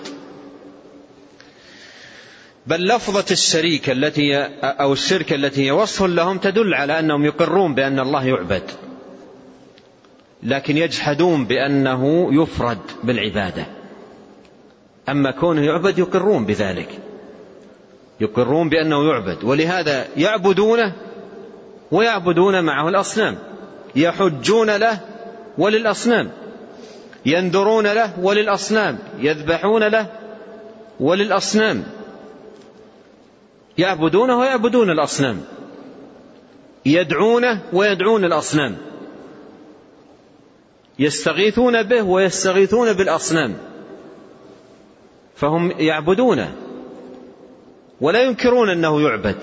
بل لفظة الشريك التي أو الشرك التي هي وصف لهم تدل على أنهم يقرون بأن الله يعبد، لكن يجحدون بأنه يفرد بالعبادة. أما كونه يعبد يقرون بذلك، يقرون بأنه يعبد، ولهذا يعبدونه ويعبدون معه الأصنام، يحجون له وللأصنام، ينذرون له وللأصنام، يذبحون له وللأصنام، يعبدونه ويعبدون الأصنام، يدعونه ويدعون الأصنام، يستغيثون به ويستغيثون بالأصنام، فهم يعبدونه ولا ينكرون أنه يعبد.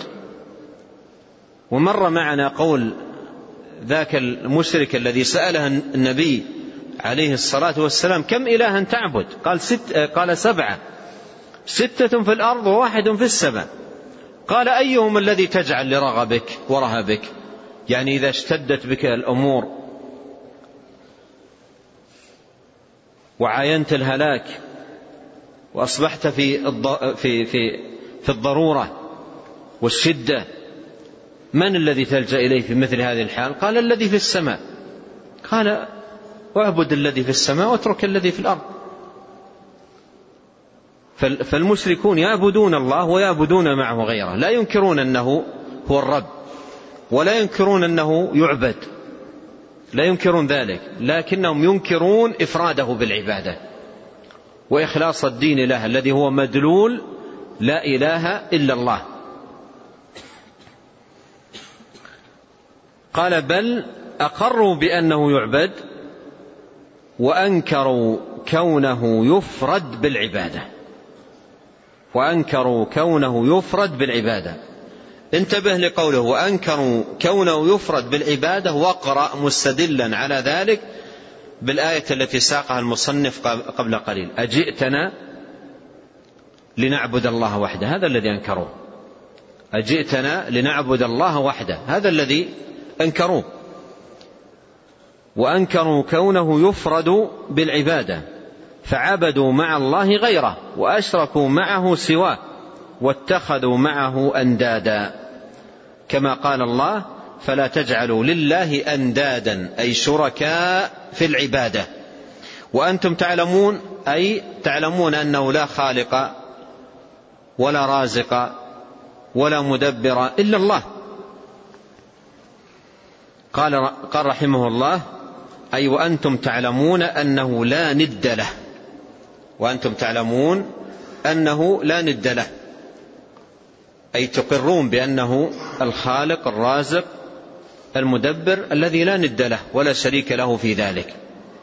ومر معنا قول ذاك المشرك الذي سأله النبي عليه الصلاة والسلام: كم إلها تعبد؟ قال, ست قال سبعة، ستة في الأرض وواحد في السماء. قال: أيهم الذي تجعل لرغبك ورهبك؟ يعني إذا اشتدت بك الأمور وعاينت الهلاك وأصبحت في في في في الضرورة والشدة، من الذي تلجأ إليه في مثل هذه الحال؟ قال: الذي في السماء. قال: اعبد الذي في السماء واترك الذي في الأرض. فالمشركون يعبدون الله ويعبدون معه غيره، لا ينكرون أنه هو الرب ولا ينكرون أنه يعبد، لا ينكرون ذلك، لكنهم ينكرون إفراده بالعبادة وإخلاص الدين له الذي هو مدلول لا إله إلا الله. قال: بل أقروا بأنه يعبد وأنكروا كونه يفرد بالعبادة. وأنكروا كونه يفرد بالعبادة. انتبه لقوله وأنكروا كونه يفرد بالعبادة، واقرأ مستدلا على ذلك بالآية التي ساقها المصنف قبل قليل: أجئتنا لنعبد الله وحده. هذا الذي أنكروه. أجئتنا لنعبد الله وحده، هذا الذي أنكروه. وأنكروا كونه يفرد بالعبادة، فعبدوا مع الله غيره وأشركوا معه سواه واتخذوا معه أندادا، كما قال الله: فلا تجعلوا لله أندادا، أي شركاء في العبادة، وأنتم تعلمون، أي تعلمون أنه لا خالق ولا رازق ولا مدبر إلا الله. قال, قال رحمه الله: أي وأنتم تعلمون أنه لا ند له، وأنتم تعلمون أنه لا ند له، أي تقرون بأنه الخالق الرازق المدبر الذي لا ند له ولا شريك له في ذلك.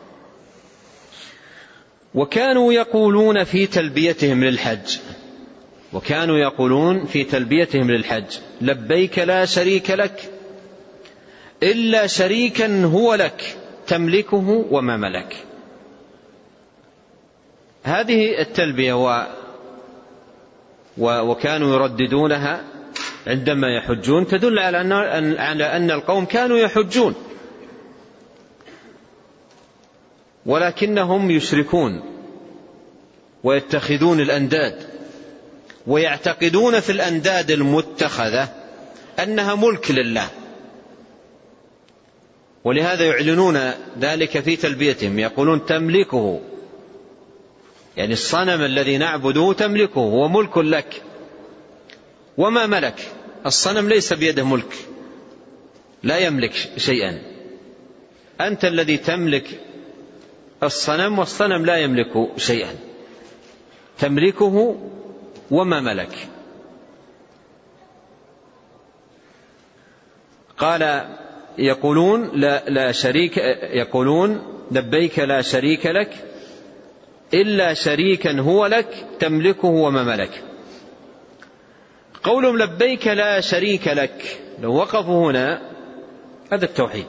وكانوا يقولون في تلبيتهم للحج وكانوا يقولون في تلبيتهم للحج: لبيك لا شريك لك إلا شريكا هو لك تملكه وما ملك. هذه التلبية و... و... وكانوا يرددونها عندما يحجون تدل على أن... على أن القوم كانوا يحجون، ولكنهم يشركون ويتخذون الأنداد، ويعتقدون في الأنداد المتخذة أنها ملك لله، ولهذا يعلنون ذلك في تلبيتهم، يقولون تملكه، يعني الصنم الذي نعبده تملكه، هو ملك لك وما ملك. الصنم ليس بيده ملك، لا يملك شيئا، أنت الذي تملك الصنم، والصنم لا يملك شيئا، تملكه وما ملك. قال: يقولون لا, لا شريك يقولون لبيك لا شريك لك إلا شريكا هو لك تملكه وما ملك. قولهم لبيك لا شريك لك، لو وقفوا هنا هذا التوحيد،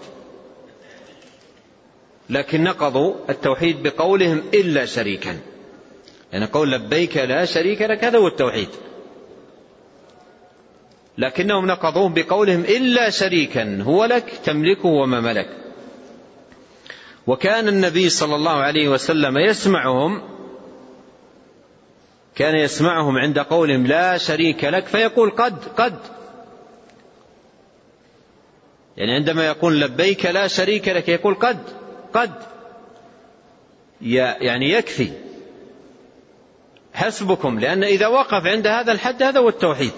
لكن نقضوا التوحيد بقولهم إلا شريكا، يعني قول لبيك لا شريك لك هذا هو التوحيد، لكنهم نقضوه بقولهم إلا شريكا هو لك تملكه وما ملك. وكان النبي صلى الله عليه وسلم يسمعهم كان يسمعهم عند قولهم لا شريك لك فيقول قد قد يعني عندما يقول لبيك لا شريك لك يقول قد قد يعني يكفي، حسبكم، لأن إذا وقف عند هذا الحد هذا هو التوحيد.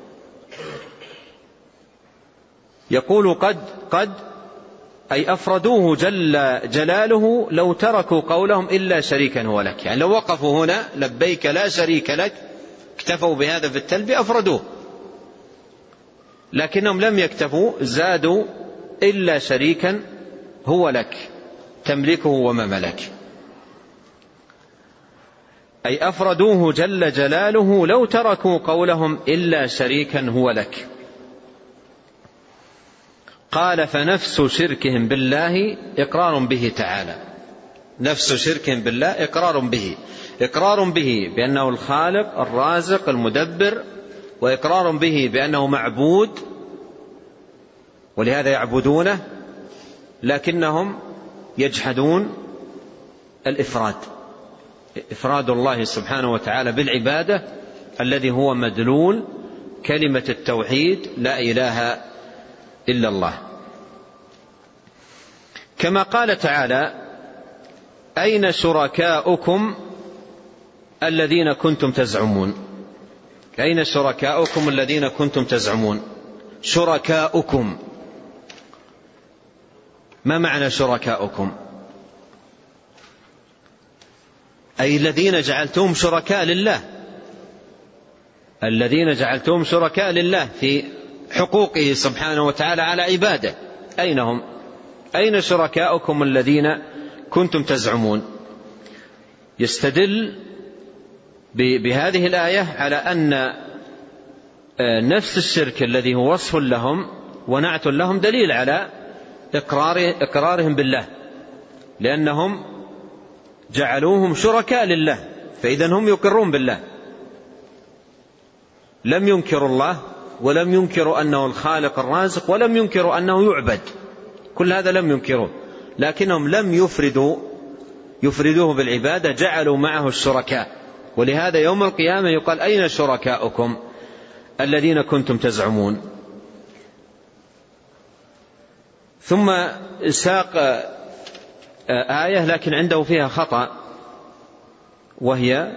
يقول قد قد أي أفردوه جل جلاله لو تركوا قولهم إلا شريكا هو لك، يعني لو وقفوا هنا لبيك لا شريك لك اكتفوا بهذا في التلبية أفردوه، لكنهم لم يكتفوا، زادوا إلا شريكا هو لك تملكه وما ملك، أي أفردوه جل جلاله لو تركوا قولهم إلا شريكا هو لك. قال: فنفس شركهم بالله إقرار به تعالى، نفس شركهم بالله إقرار به، إقرار به بأنه الخالق الرازق المدبر، وإقرار به بأنه معبود، ولهذا يعبدونه، لكنهم يجحدون الإفراد، إفراد الله سبحانه وتعالى بالعبادة الذي هو مدلول كلمة التوحيد لا إله إلا الله. كما قال تعالى: أين شركاؤكم الذين كنتم تزعمون. أين شركاؤكم الذين كنتم تزعمون. شركاؤكم، ما معنى شركاؤكم؟ أي الذين جعلتهم شركاء لله، الذين جعلتهم شركاء لله في حقوقه سبحانه وتعالى على عباده. أين هم؟ أين شركاؤكم الذين كنتم تزعمون؟ يستدل بهذه الآية على أن نفس الشرك الذي هو وصف لهم ونعت لهم دليل على إقرار إقرارهم بالله، لأنهم جعلوهم شركاء لله، فإذا هم يقرون بالله، لم ينكروا الله ولم ينكروا أنه الخالق الرازق ولم ينكروا أنه يعبد، كل هذا لم ينكروه، لكنهم لم يفردوا يفردوه بالعبادة، جعلوا معه الشركاء. ولهذا يوم القيامة يقال أين شركاؤكم الذين كنتم تزعمون. ثم ساق آية لكن عنده فيها خطأ، وهي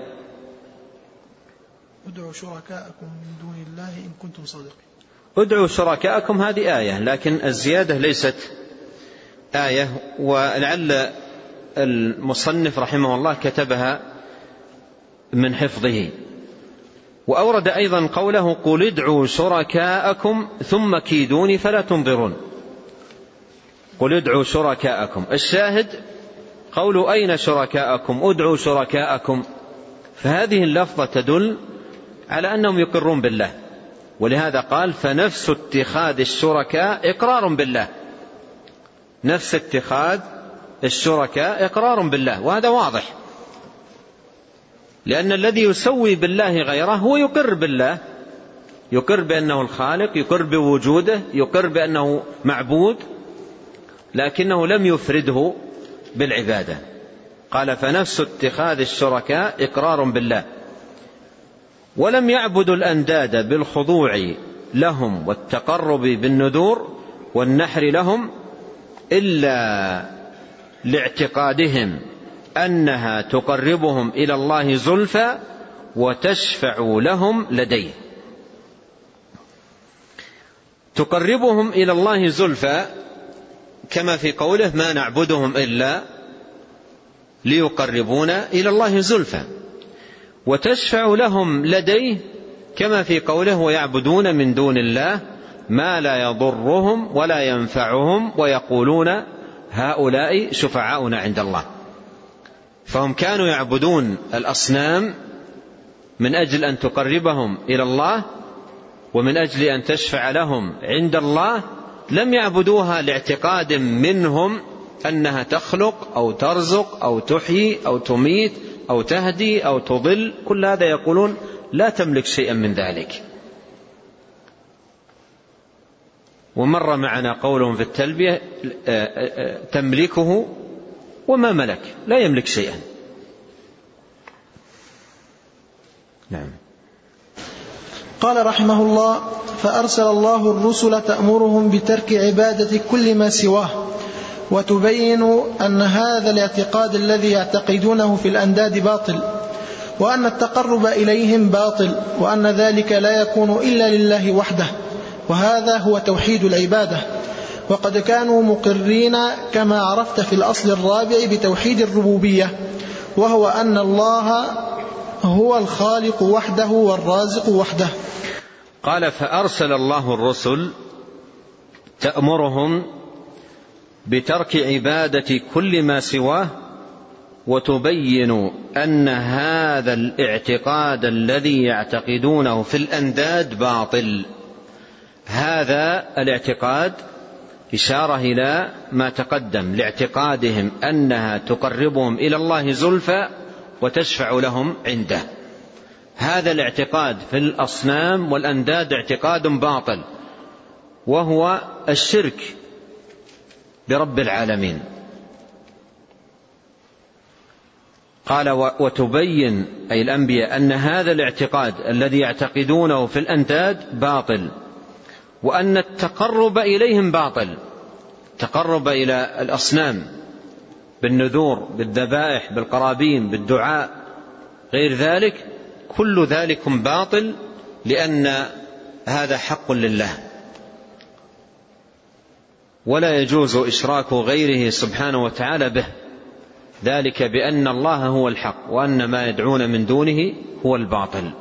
ادعوا شركاءكم من دون الله إن كنتم صادقين. ادعوا شركاءكم هذه آية، لكن الزيادة ليست آية، ولعل المصنف رحمه الله كتبها من حفظه. وأورد أيضا قوله قل ادعوا شركاءكم ثم كيدوني فلا تنظرون. قل ادعوا شركاءكم، الشاهد قول أين شركاءكم، ادعوا شركاءكم، فهذه اللفظة تدل على أنهم يقرون بالله، ولهذا قال فنفس اتخاذ الشركاء إقرار بالله، نفس اتخاذ الشركاء إقرار بالله، وهذا واضح، لأن الذي يسوي بالله غيره هو يقر بالله، يقر بأنه الخالق، يقر بوجوده، يقر بأنه معبود، لكنه لم يفرده بالعبادة. قال فنفس اتخاذ الشركاء إقرار بالله، ولم يعبدوا الأنداد بالخضوع لهم والتقرب بالنذور والنحر لهم إلا لاعتقادهم أنها تقربهم إلى الله زلفى وتشفع لهم لديه. تقربهم إلى الله زلفى كما في قوله ما نعبدهم إلا ليقربونا إلى الله زلفى، وتشفع لهم لديه كما في قوله ويعبدون من دون الله ما لا يضرهم ولا ينفعهم ويقولون هؤلاء شفعاؤنا عند الله. فهم كانوا يعبدون الأصنام من أجل أن تقربهم إلى الله ومن أجل أن تشفع لهم عند الله، لم يعبدوها لاعتقاد منهم أنها تخلق أو ترزق أو تحيي أو تميت أو تهدي أو تضل، كل هذا يقولون لا تملك شيئا من ذلك. ومر معنا قولهم في التلبية تملكه وما ملك، لا يملك شيئا. نعم. قال رحمه الله فأرسل الله الرسل تأمرهم بترك عبادة كل ما سواه، وتبين أن هذا الاعتقاد الذي يعتقدونه في الأنداد باطل، وأن التقرب إليهم باطل، وأن ذلك لا يكون إلا لله وحده، وهذا هو توحيد العبادة. وقد كانوا مقرين كما عرفت في الأصل الرابع بتوحيد الربوبية، وهو أن الله هو الخالق وحده والرازق وحده. قال فأرسل الله الرسل تأمرهم بترك عبادة كل ما سواه، وتبين أن هذا الاعتقاد الذي يعتقدونه في الأنداد باطل. هذا الاعتقاد إشارة إلى ما تقدم لاعتقادهم أنها تقربهم إلى الله زلفى وتشفع لهم عنده. هذا الاعتقاد في الأصنام والأنداد اعتقاد باطل، وهو الشرك برب العالمين. قال وتبين أي الأنبياء أن هذا الاعتقاد الذي يعتقدونه في الأنداد باطل، وأن التقرب إليهم باطل، تقرب إلى الأصنام بالنذور بالذبائح بالقرابين بالدعاء غير ذلك، كل ذلك باطل، لأن هذا حق لله، ولا يجوز إشراك غيره سبحانه وتعالى به، ذلك بأن الله هو الحق وأن ما يدعون من دونه هو الباطل.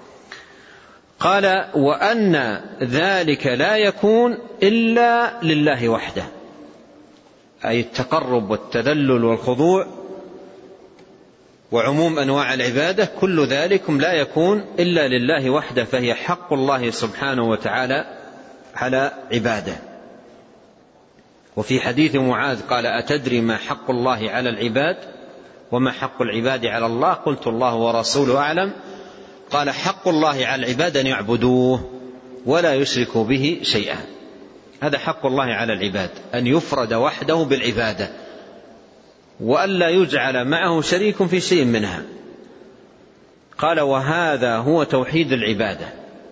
قال وأن ذلك لا يكون إلا لله وحده، أي التقرب والتذلل والخضوع وعموم أنواع العبادة، كل ذلك لا يكون إلا لله وحده، فهي حق الله سبحانه وتعالى على عباده. وفي حديث معاذ قال: أتدري ما حق الله على العباد وما حق العباد على الله؟ قلت: الله ورسوله أعلم. قال: حق الله على العباد أن يعبدوه ولا يشركوا به شيئا. هذا حق الله على العباد، أن يفرد وحده بالعبادة وألا يجعل معه شريك في شيء منها. قال: وهذا هو توحيد العبادة.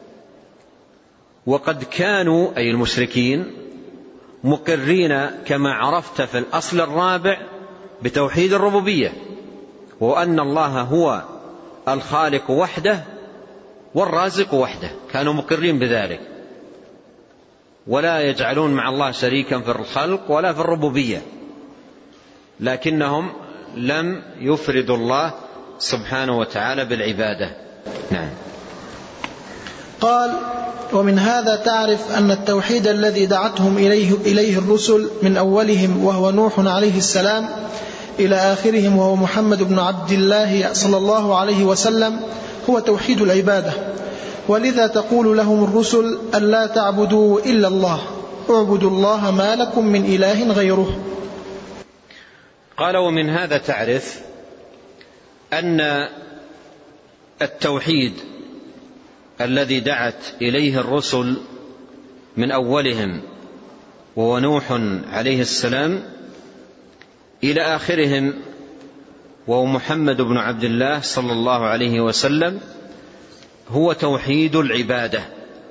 وقد كانوا أي المشركين مقرين كما عرفت في الأصل الرابع بتوحيد الربوبية، وأن الله هو الخالق وحده والرازق وحده، كانوا مقرين بذلك، ولا يجعلون مع الله شريكا في الخلق ولا في الربوبية، لكنهم لم يفردوا الله سبحانه وتعالى بالعبادة. نعم. قال: ومن هذا تعرف أن التوحيد الذي دعتهم إليه, إليه الرسل من أولهم وهو نوح عليه السلام إلى آخرهم وهو محمد بن عبد الله صلى الله عليه وسلم هو توحيد العبادة، ولذا تقول لهم الرسل ألا تعبدوا إلا الله، اعبدوا الله ما لكم من إله غيره. قال: ومن هذا تعرف أن التوحيد الذي دعت إليه الرسل من أولهم وهو نوح عليه السلام إلى آخرهم وهو محمد بن عبد الله صلى الله عليه وسلم هو توحيد العبادة،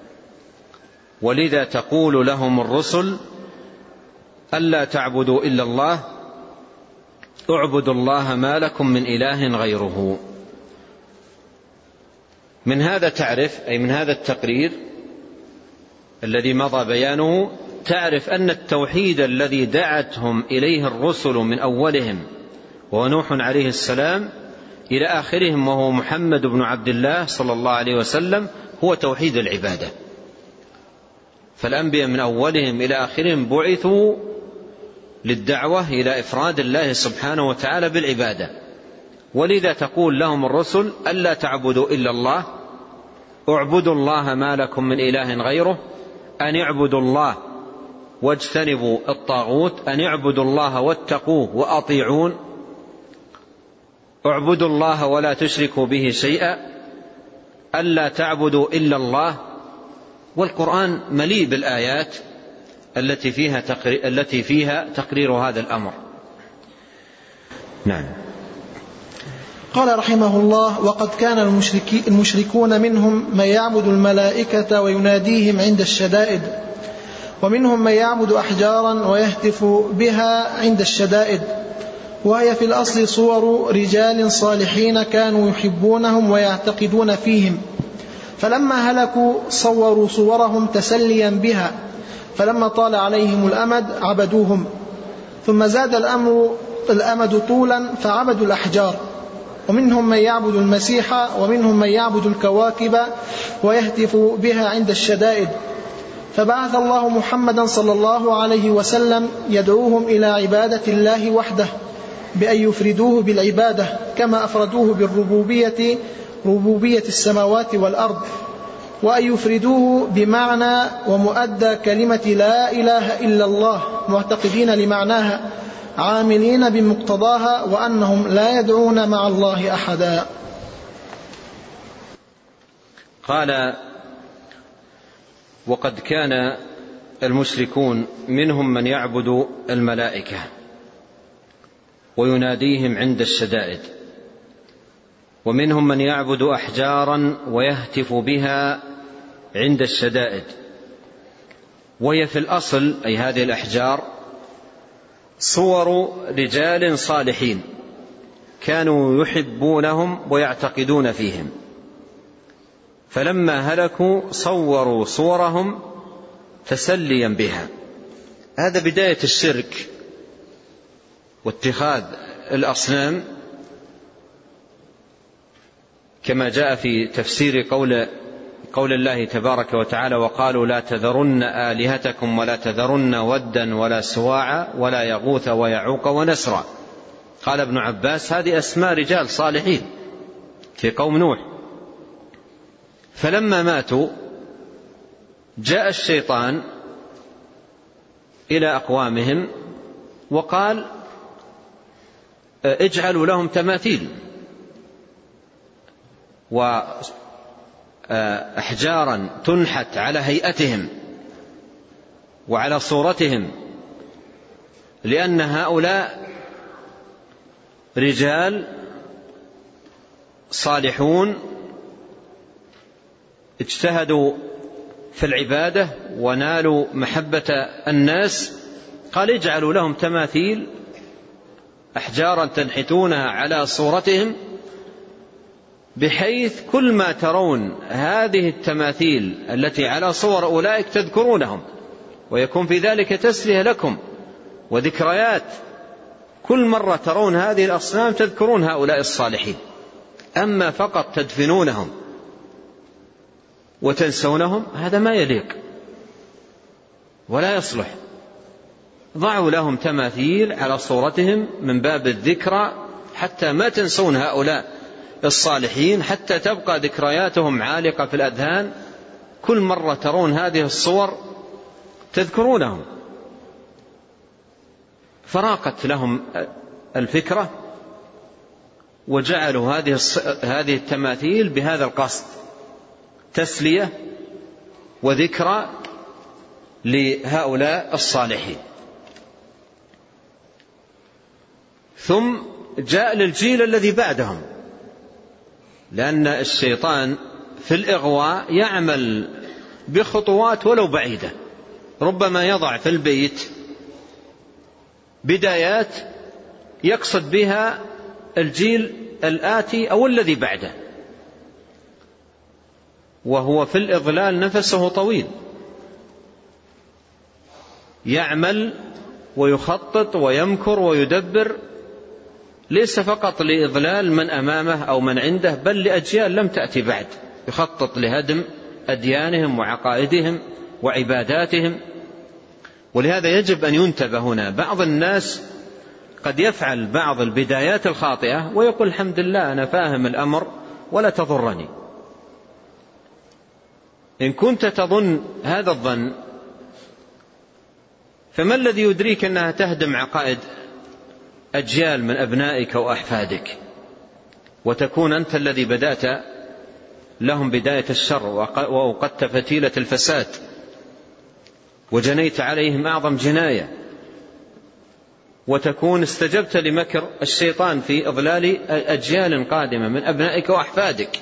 ولذا تقول لهم الرسل ألا تعبدوا إلا الله، اعبدوا الله ما لكم من إله غيره. من هذا تعرف، أي من هذا التقرير الذي مضى بيانه، تعرف أن التوحيد الذي دعتهم إليه الرسل من أولهم وهو نوح عليه السلام إلى آخرهم وهو محمد بن عبد الله صلى الله عليه وسلم هو توحيد العبادة. فالأنبياء من أولهم إلى آخرهم بعثوا للدعوة إلى إفراد الله سبحانه وتعالى بالعبادة، ولذا تقول لهم الرسل ألا تعبدوا إلا الله، اعبدوا الله ما لكم من إله غيره، أن اعبدوا الله واجتنبوا الطاغوت، أن اعبدوا الله واتقوه وأطيعون، اعبدوا الله ولا تشركوا به شيئا، ألا تعبدوا إلا الله. والقرآن مليء بالآيات التي فيها تقرير, التي فيها تقرير هذا الأمر. نعم. قال رحمه الله: وقد كان المشركون منهم من يعبد الملائكة ويناديهم عند الشدائد، ومنهم من يعبد أحجارا ويهتف بها عند الشدائد، وهي في الأصل صور رجال صالحين كانوا يحبونهم ويعتقدون فيهم، فلما هلكوا صوروا صورهم تسليا بها، فلما طال عليهم الأمد عبدوهم، ثم زاد الأمر الأمد طولا فعبدوا الأحجار. ومنهم من يعبد المسيح، ومنهم من يعبد الكواكب ويهتف بها عند الشدائد، فبعث الله محمدا صلى الله عليه وسلم يدعوهم إلى عبادة الله وحده بأن يفردوه بالعبادة كما أفردوه بالربوبية، ربوبية السماوات والأرض، وأن يفردوه بمعنى ومؤدى كلمة لا إله إلا الله، معتقدين لمعناها عاملين بمقتضاها، وأنهم لا يدعون مع الله أحدا. قال: وقد كان المشركون منهم من يعبد الملائكة ويناديهم عند الشدائد، ومنهم من يعبد أحجارا ويهتف بها عند الشدائد، وهي في الأصل أي هذه الأحجار صور رجال صالحين كانوا يحبونهم ويعتقدون فيهم، فلما هلكوا صوروا صورهم تسليا بها. هذا بداية الشرك واتخاذ الأصنام، كما جاء في تفسير قول قول الله تبارك وتعالى: وقالوا لا تذرن آلهتكم ولا تذرن ودا ولا سواعا ولا يغوث ويعوق ونسرا. قال ابن عباس هذه أسماء رجال صالحين في قوم نوح. فلما ماتوا جاء الشيطان إلى أقوامهم وقال اجعلوا لهم تماثيل وأحجارا تنحت على هيئتهم وعلى صورتهم، لأن هؤلاء رجال صالحون اجتهدوا في العبادة ونالوا محبة الناس. قال اجعلوا لهم تماثيل أحجارا تنحتونها على صورتهم، بحيث كل ما ترون هذه التماثيل التي على صور أولئك تذكرونهم، ويكون في ذلك تسلية لكم وذكريات. كل مرة ترون هذه الأصنام تذكرون هؤلاء الصالحين. أما فقط تدفنونهم وتنسونهم هذا ما يليق ولا يصلح. ضعوا لهم تماثيل على صورتهم من باب الذكرى، حتى ما تنسون هؤلاء الصالحين، حتى تبقى ذكرياتهم عالقة في الأذهان. كل مرة ترون هذه الصور تذكرونهم. فراقت لهم الفكرة وجعلوا هذه هذه التماثيل بهذا القصد، تسلية وذكرى لهؤلاء الصالحين. ثم جاء للجيل الذي بعدهم، لأن الشيطان في الإغواء يعمل بخطوات ولو بعيدة. ربما يضع في البيت بدايات يقصد بها الجيل الآتي أو الذي بعده، وهو في الإضلال نفسه طويل، يعمل ويخطط ويمكر ويدبر، ليس فقط لإضلال من أمامه أو من عنده، بل لأجيال لم تأتي بعد. يخطط لهدم أديانهم وعقائدهم وعباداتهم. ولهذا يجب أن ينتبه هنا. بعض الناس قد يفعل بعض البدايات الخاطئة ويقول الحمد لله أنا فاهم الأمر ولا تضرني. إن كنت تظن هذا الظن فما الذي يدريك أنها تهدم عقائد أجيال من أبنائك وأحفادك، وتكون أنت الذي بدأت لهم بداية الشر وأوقدت فتيلة الفساد وجنيت عليهم أعظم جناية، وتكون استجبت لمكر الشيطان في إضلال أجيال قادمة من أبنائك وأحفادك.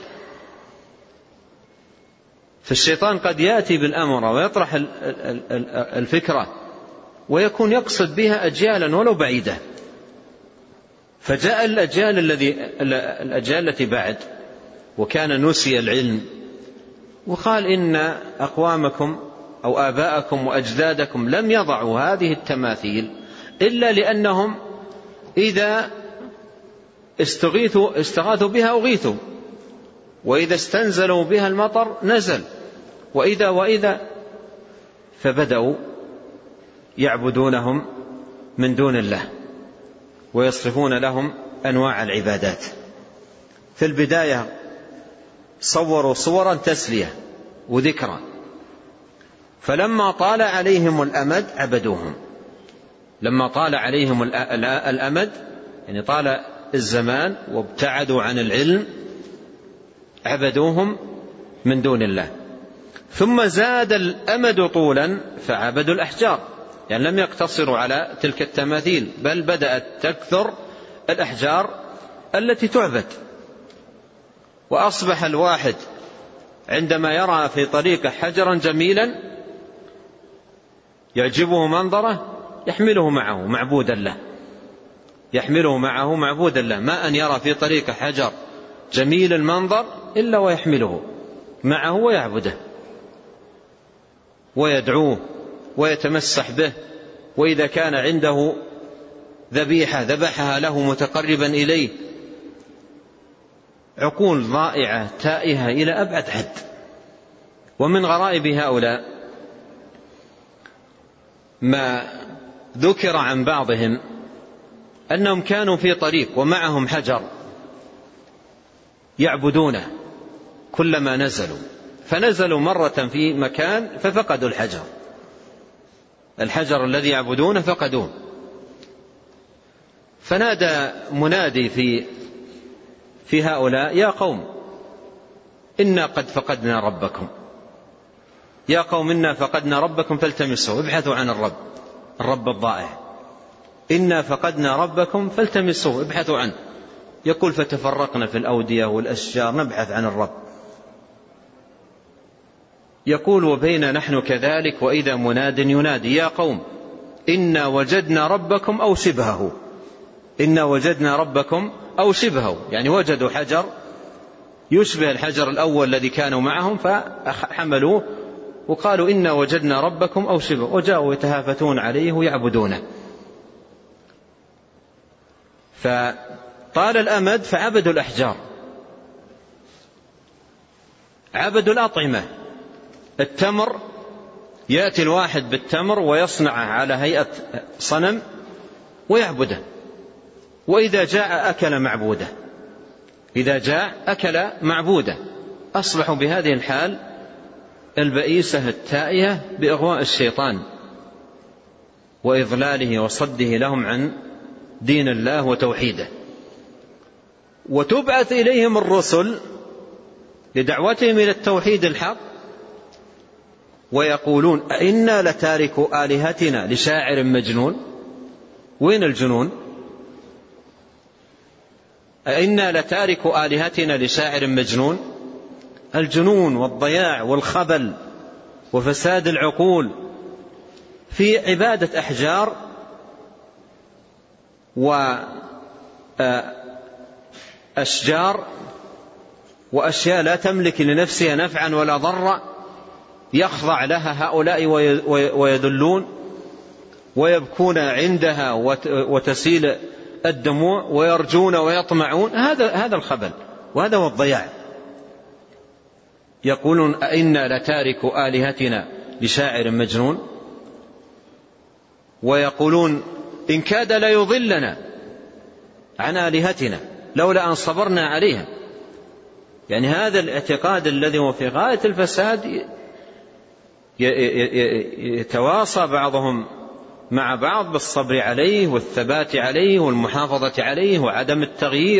فالشيطان قد يأتي بالأمر ويطرح الفكرة ويكون يقصد بها أجيالا ولو بعيدة. فجاء الأجيال الذي الأجيال التي بعد وكان نسي العلم، وقال إن أقوامكم أو آباءكم وأجدادكم لم يضعوا هذه التماثيل إلا لأنهم إذا استغيثوا استغاثوا بها أغيثوا، وإذا استنزلوا بها المطر نزل، وإذا وإذا فبدأوا يعبدونهم من دون الله ويصرفون لهم أنواع العبادات. في البداية صوروا صورا تسلية وذكرى، فلما طال عليهم الأمد عبدوهم. لما طال عليهم الأمد يعني طال الزمان وابتعدوا عن العلم عبدوهم من دون الله. ثم زاد الأمد طولا فعبدوا الأحجار، يعني لم يقتصروا على تلك التماثيل، بل بدأت تكثر الأحجار التي تعبد. وأصبح الواحد عندما يرى في طريقه حجرا جميلا يعجبه منظره يحمله معه معبودا له، يحمله معه معبودا له. ما أن يرى في طريقه حجر جميل المنظر إلا ويحمله معه ويعبده ويدعوه ويتمسح به، وإذا كان عنده ذبيحة ذبحها له متقربا إليه. عقول ضائعة تائهة إلى أبعد حد. ومن غرائب هؤلاء ما ذكر عن بعضهم أنهم كانوا في طريق ومعهم حجر يعبدونه كلما نزلوا، فنزلوا مرة في مكان ففقدوا الحجر الحجر الذي يعبدونه فقدوه، فنادى منادي في في هؤلاء: يا قوم إنا قد فقدنا ربكم، يا قوم إنا فقدنا ربكم فالتمسوا، ابحثوا عن الرب الرب الضائع، إنا فقدنا ربكم فالتمسوا ابحثوا عنه. يقول: فتفرقنا في الأودية والأشجار نبحث عن الرب. يقول: وبين نحن كذلك وإذا مناد ينادي: يا قوم إنا وجدنا ربكم أو شبهه، إنا وجدنا ربكم أو شبهه، يعني وجدوا حجر يشبه الحجر الأول الذي كانوا معهم فحملوه وقالوا: إنا وجدنا ربكم أو شبهه، وجاءوا يتهافتون عليه ويعبدونه. فطال الأمد فعبدوا الأحجار، عبدوا الأطعمة. التمر، يأتي الواحد بالتمر ويصنعه على هيئة صنم ويعبده، وإذا جاء أكل معبوده، إذا جاء أكل معبوده. أصبحوا بهذه الحال البئيسة التائهة بإغواء الشيطان وإضلاله وصده لهم عن دين الله وتوحيده. وتبعث إليهم الرسل لدعوتهم إلى التوحيد الحق ويقولون: أئنا لتاركوا آلهتنا لشاعر مجنون. وين الجنون؟ أئنا لتاركوا آلهتنا لشاعر مجنون. الجنون والضياع والخبل وفساد العقول في عبادة أحجار وأشجار وأشياء لا تملك لنفسها نفعا ولا ضرا، يخضع لها هؤلاء ويذلون ويبكون عندها وتسيل الدموع ويرجون ويطمعون. هذا هذا الخبل وهذا هو الضياع. يقولون: أئنا لتاركوا آلهتنا لشاعر مجنون. ويقولون: إن كاد لا يضلنا عن آلهتنا لولا أن صبرنا عليها. يعني هذا الاعتقاد الذي هو في غاية الفساد يتواصى بعضهم مع بعض بالصبر عليه والثبات عليه والمحافظة عليه وعدم التغيير.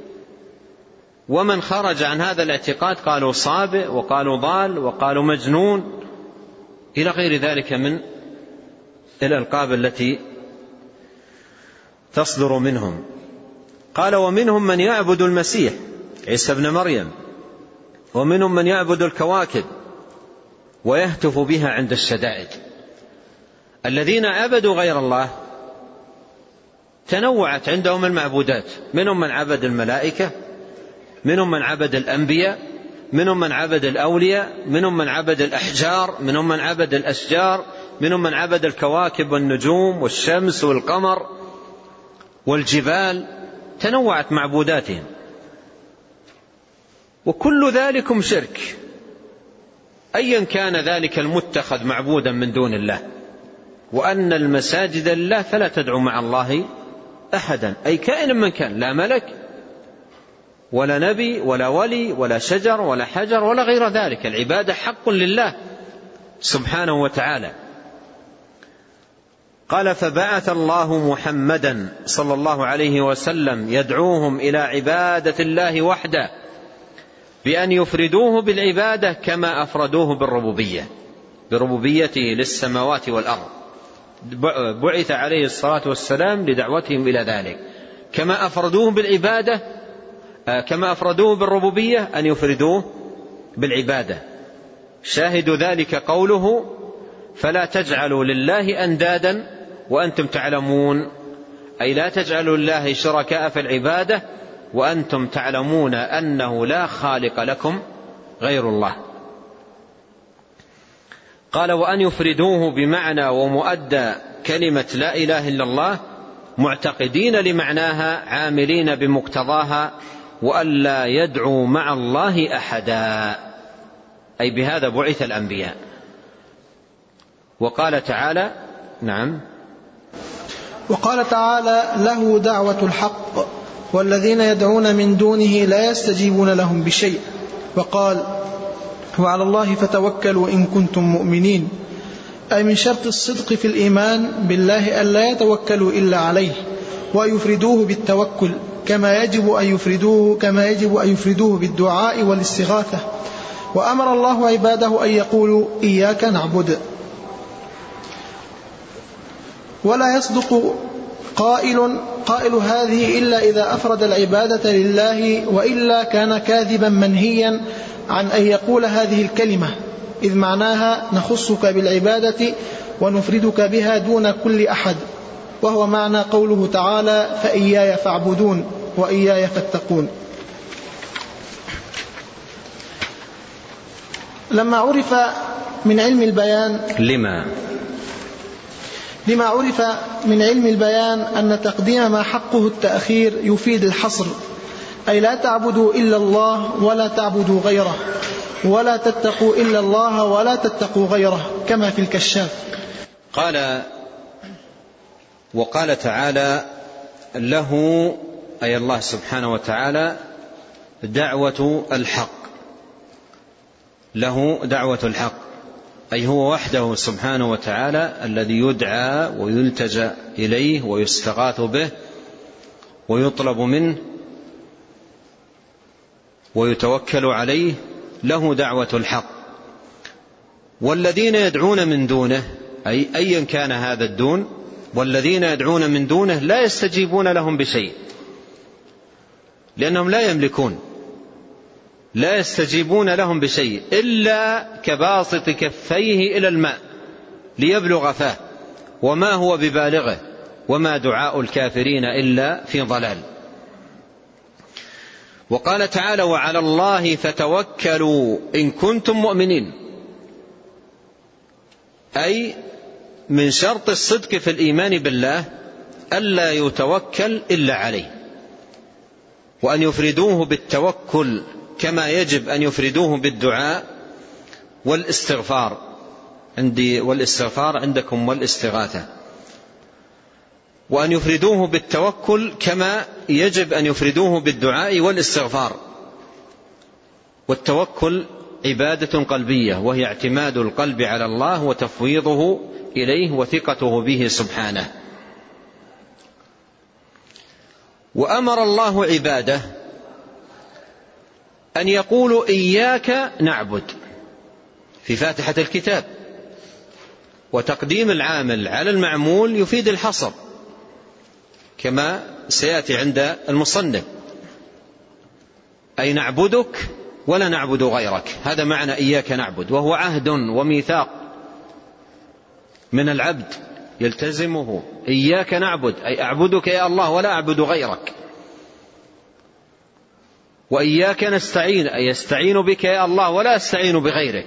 ومن خرج عن هذا الاعتقاد قالوا صابئ وقالوا ضال وقالوا مجنون إلى غير ذلك من الألقاب التي تصدر منهم. قال: ومنهم من يعبد المسيح عيسى ابن مريم، ومنهم من يعبد الكواكب ويهتف بها عند الشدائد. الذين عبدوا غير الله تنوعت عندهم المعبودات، منهم من عبد الملائكة، منهم من عبد الأنبياء، منهم من عبد الأولياء، منهم من عبد الأحجار، منهم من عبد الأشجار، منهم من عبد الكواكب والنجوم والشمس والقمر والجبال. تنوعت معبوداتهم، وكل ذلكم شرك، أيا كان ذلك المتخذ معبودا من دون الله. وأن المساجد لله فلا تدعو مع الله أحدا، أي كائن من كان، لا ملك ولا نبي ولا ولي ولا شجر ولا حجر ولا غير ذلك. العبادة حق لله سبحانه وتعالى. قال: فبعث الله محمدا صلى الله عليه وسلم يدعوهم إلى عبادة الله وحده بأن يفردوه بالعبادة كما أفردوه بالربوبية، بربوبيته للسماوات والأرض. بعث عليه الصلاة والسلام لدعوتهم إلى ذلك، كما أفردوه بالعبادة كما أفردوه بالربوبية أن يفردوه بالعبادة. شاهد ذلك قوله: فلا تجعلوا لله أندادا وأنتم تعلمون، أي لا تجعلوا لله شركاء في العبادة وأنتم تعلمون أنه لا خالق لكم غير الله. قال: وأن يفردوه بمعنى ومؤدى كلمة لا إله إلا الله، معتقدين لمعناها عاملين بمقتضاها، وألا يدعوا مع الله أحدا، أي بهذا بعث الأنبياء. وقال تعالى: نعم، وقال تعالى: له دعوة الحق والذين يدعون من دونه لا يستجيبون لهم بشيء. وقال: وعلى الله فتوكلوا إن كنتم مؤمنين. أي من شرط الصدق في الإيمان بالله أن لا يتوكلوا إلا عليه ويفردوه بالتوكل كما يجب أن يفردوه كما يجب أن يفردوه بالدعاء والاستغاثة. وأمر الله عباده أن يقولوا: إياك نعبد. ولا يصدق قائل قائل هذه إلا إذا أفرد العبادة لله، وإلا كان كاذبا منهيا عن أن يقول هذه الكلمة، إذ معناها نخصك بالعبادة ونفردك بها دون كل أحد، وهو معنى قوله تعالى: فإياي فاعبدون وإياي فاتقون. لما عرف من علم البيان لما لما عرف من علم البيان أن تقديم ما حقه التأخير يفيد الحصر، أي لا تعبدوا إلا الله ولا تعبدوا غيره، ولا تتقوا إلا الله ولا تتقوا غيره، كما في الكشاف. قال وقال تعالى: له، أي الله سبحانه وتعالى، دعوة الحق. له دعوة الحق، أي هو وحده سبحانه وتعالى الذي يدعى ويلتجأ إليه ويستغاث به ويطلب منه ويتوكل عليه. له دعوة الحق. والذين يدعون من دونه، أي أيا كان هذا الدون، والذين يدعون من دونه لا يستجيبون لهم بشيء، لأنهم لا يملكون، لا يستجيبون لهم بشيء إلا كباسط كفيه إلى الماء ليبلغ فاه، وما هو ببالغه، وما دعاء الكافرين إلا في ضلال. وقال تعالى: وعلى الله فتوكلوا إن كنتم مؤمنين. أي من شرط الصدق في الإيمان بالله ألا يتوكل إلا عليه، وأن يفردوه بالتوكل كما يجب أن يفردوه بالدعاء والاستغفار عندي والاستغفار عندكم والاستغاثة، وأن يفردوه بالتوكل كما يجب أن يفردوه بالدعاء والاستغفار. والتوكل عبادة قلبية، وهي اعتماد القلب على الله وتفويضه إليه وثقته به سبحانه. وأمر الله عباده أن يقولوا إياك نعبد في فاتحة الكتاب، وتقديم العامل على المعمول يفيد الحصر كما سيأتي عند المصنف، أي نعبدك ولا نعبد غيرك. هذا معنى إياك نعبد، وهو عهد وميثاق من العبد يلتزمه. إياك نعبد أي أعبدك يا الله ولا أعبد غيرك. وإياك نستعين أي يستعين بك يا الله ولا أستعين بغيرك.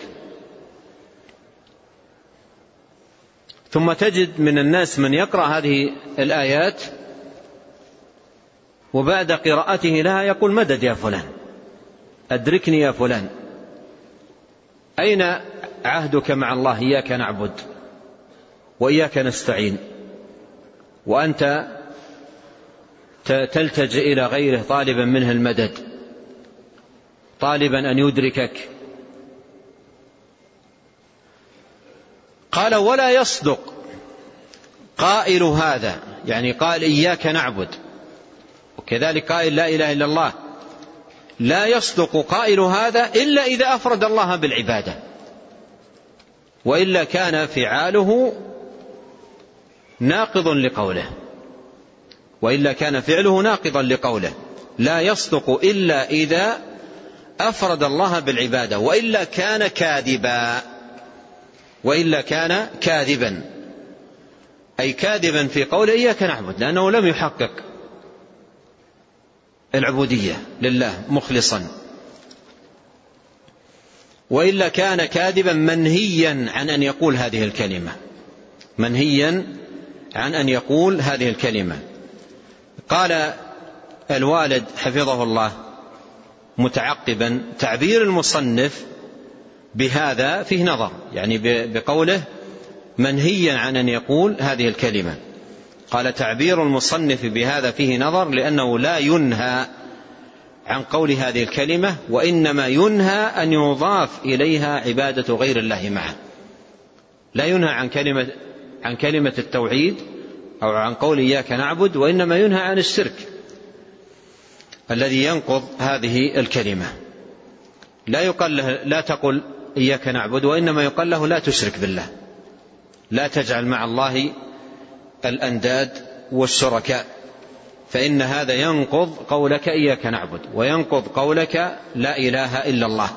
ثم تجد من الناس من يقرأ هذه الآيات وبعد قراءته لها يقول: مدد يا فلان، أدركني يا فلان. أين عهدك مع الله؟ إياك نعبد وإياك نستعين، وأنت تلتجئ إلى غيره طالبا منه المدد، طالبا أن يدركك. قال: ولا يصدق قائل هذا، يعني قال إياك نعبد، وكذلك قائل لا إله إلا الله، لا يصدق قائل هذا إلا إذا أفرد الله بالعبادة، وإلا كان فعاله ناقض لقوله، وإلا كان فعله ناقضا لقوله. لا يصدق إلا إذا أفرد الله بالعبادة، وإلا كان كاذبا، وإلا كان كاذبا أي كاذبا في قوله إياك نعبد، لأنه لم يحقق العبودية لله مخلصا، وإلا كان كاذبا منهيا عن أن يقول هذه الكلمة، منهيا عن أن يقول هذه الكلمة. قال الوالد حفظه الله متعقبا: تعبير المصنف بهذا فيه نظر، يعني بقوله منهيا عن أن يقول هذه الكلمة. قال تعبير المصنف بهذا فيه نظر، لأنه لا ينهى عن قول هذه الكلمة، وإنما ينهى أن يضاف إليها عبادة غير الله معه. لا ينهى عن كلمة, عن كلمة التوحيد أو عن قول إياك نعبد، وإنما ينهى عن الشرك الذي ينقض هذه الكلمة. لا يقال له لا تقل إياك نعبد، وإنما يقال له لا تشرك بالله، لا تجعل مع الله الأنداد والشركاء، فإن هذا ينقض قولك إياك نعبد، وينقض قولك لا إله إلا الله.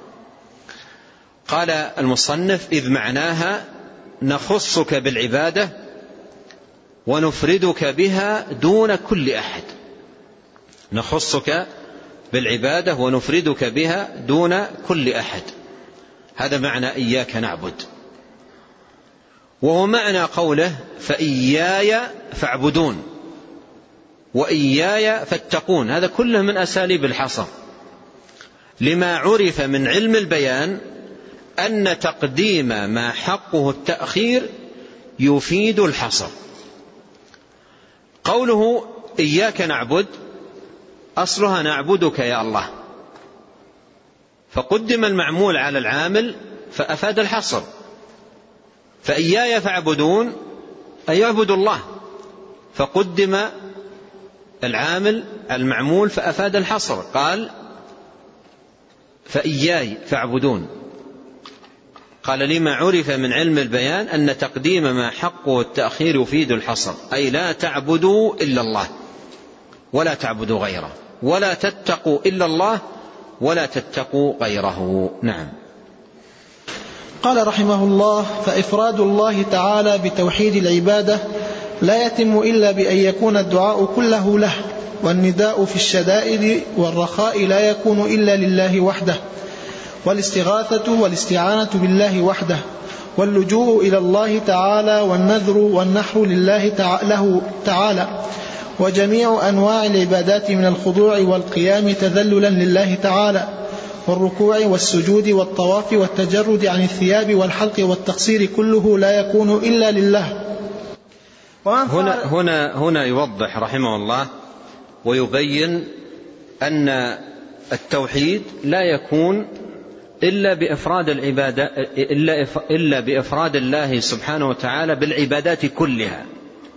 قال المصنف: إذ معناها نخصك بالعبادة ونفردك بها دون كل أحد. نخصك بالعبادة ونفردك بها دون كل أحد، هذا معنى إياك نعبد. وهو معنى قوله: فإياي فاعبدون وإياي فاتقون. هذا كله من أساليب الحصر، لما عرف من علم البيان أن تقديم ما حقه التأخير يفيد الحصر. قوله إياك نعبد أصلها نعبدك يا الله، فقدم المعمول على العامل فأفاد الحصر. فإياي فاعبدون أي يعبد الله، فقدم العامل المعمول فأفاد الحصر. قال: فإياي فاعبدون، قال: لما عرف من علم البيان أن تقديم ما حقه التأخير يفيد الحصر، أي لا تعبدوا إلا الله ولا تعبدوا غيره، ولا تتقوا إلا الله ولا تتقوا غيره. نعم. قال رحمه الله: فإفراد الله تعالى بتوحيد العبادة لا يتم إلا بأن يكون الدعاء كله له، والنداء في الشدائد والرخاء لا يكون إلا لله وحده، والاستغاثة والاستعانة بالله وحده، واللجوء إلى الله تعالى والنذر والنحر لله له تعالى، وجميع أنواع العبادات من الخضوع والقيام تذللا لله تعالى، والركوع والسجود والطواف والتجرد عن الثياب والحلق والتقصير كله لا يكون إلا لله. هنا, هنا, هنا يوضح رحمه الله ويبين أن التوحيد لا يكون إلا بإفراد العبادة إلا, إلا بإفراد الله سبحانه وتعالى بالعبادات كلها.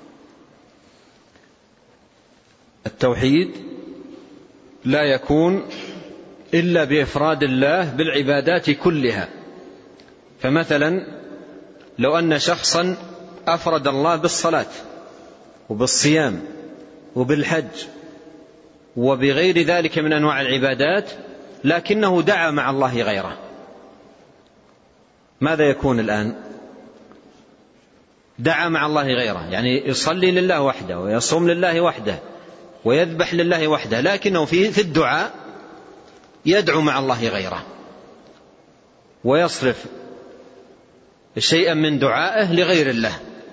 التوحيد لا يكون إلا بإفراد الله بالعبادات كلها. فمثلا لو أن شخصا أفرد الله بالصلاة وبالصيام وبالحج وبغير ذلك من أنواع العبادات، لكنه دعا مع الله غيره، ماذا يكون الآن؟ دعا مع الله غيره، يعني يصلي لله وحده ويصوم لله وحده ويذبح لله وحده، لكنه في الدعاء يدعو مع الله غيره ويصرف شيئا من دعائه لغير الله.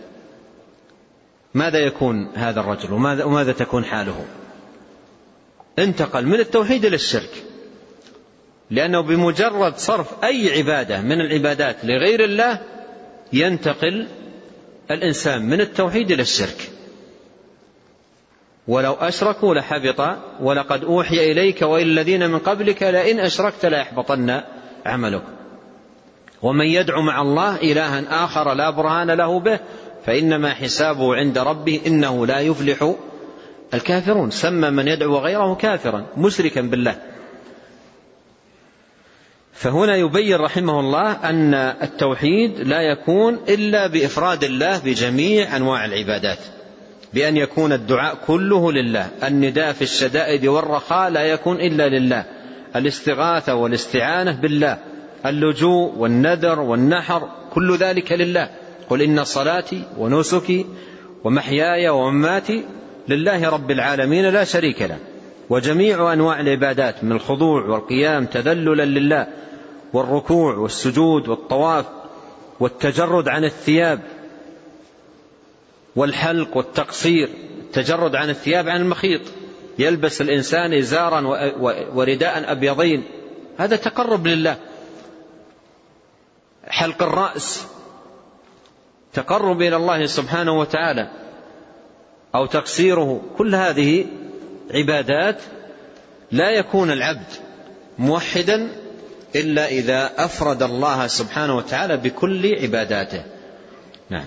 ماذا يكون هذا الرجل وماذا, وماذا تكون حاله؟ انتقل من التوحيد إلى الشرك، لأنه بمجرد صرف أي عبادة من العبادات لغير الله ينتقل الإنسان من التوحيد إلى الشرك. ولو أشركوا لحبط ولقد أوحي إليك وإلى الذين من قبلك لئن أشركت ليحبطن عملك. ومن يدعو مع الله إلها آخر لا برهان له به فإنما حسابه عند ربه إنه لا يفلح الكافرون. سمى من يدعو غيره كافرا مشركا بالله. فهنا يبين رحمه الله أن التوحيد لا يكون إلا بإفراد الله بجميع أنواع العبادات، بأن يكون الدعاء كله لله، النداء في الشدائد والرخاء لا يكون إلا لله، الاستغاثة والاستعانة بالله، اللجوء والنذر والنحر كل ذلك لله. قل إن صلاتي ونسكي ومحياي ومماتي لله رب العالمين لا شريك له. وجميع أنواع العبادات من الخضوع والقيام تذللا لله، والركوع والسجود والطواف والتجرد عن الثياب والحلق والتقصير. التجرد عن الثياب عن المخيط، يلبس الإنسان إزارا ورداء أبيضين، هذا تقرب لله. حلق الرأس تقرب إلى الله سبحانه وتعالى. أو تقصيره، كل هذه عبادات لا يكون العبد موحدا إلا إذا أفرد الله سبحانه وتعالى بكل عباداته. نعم.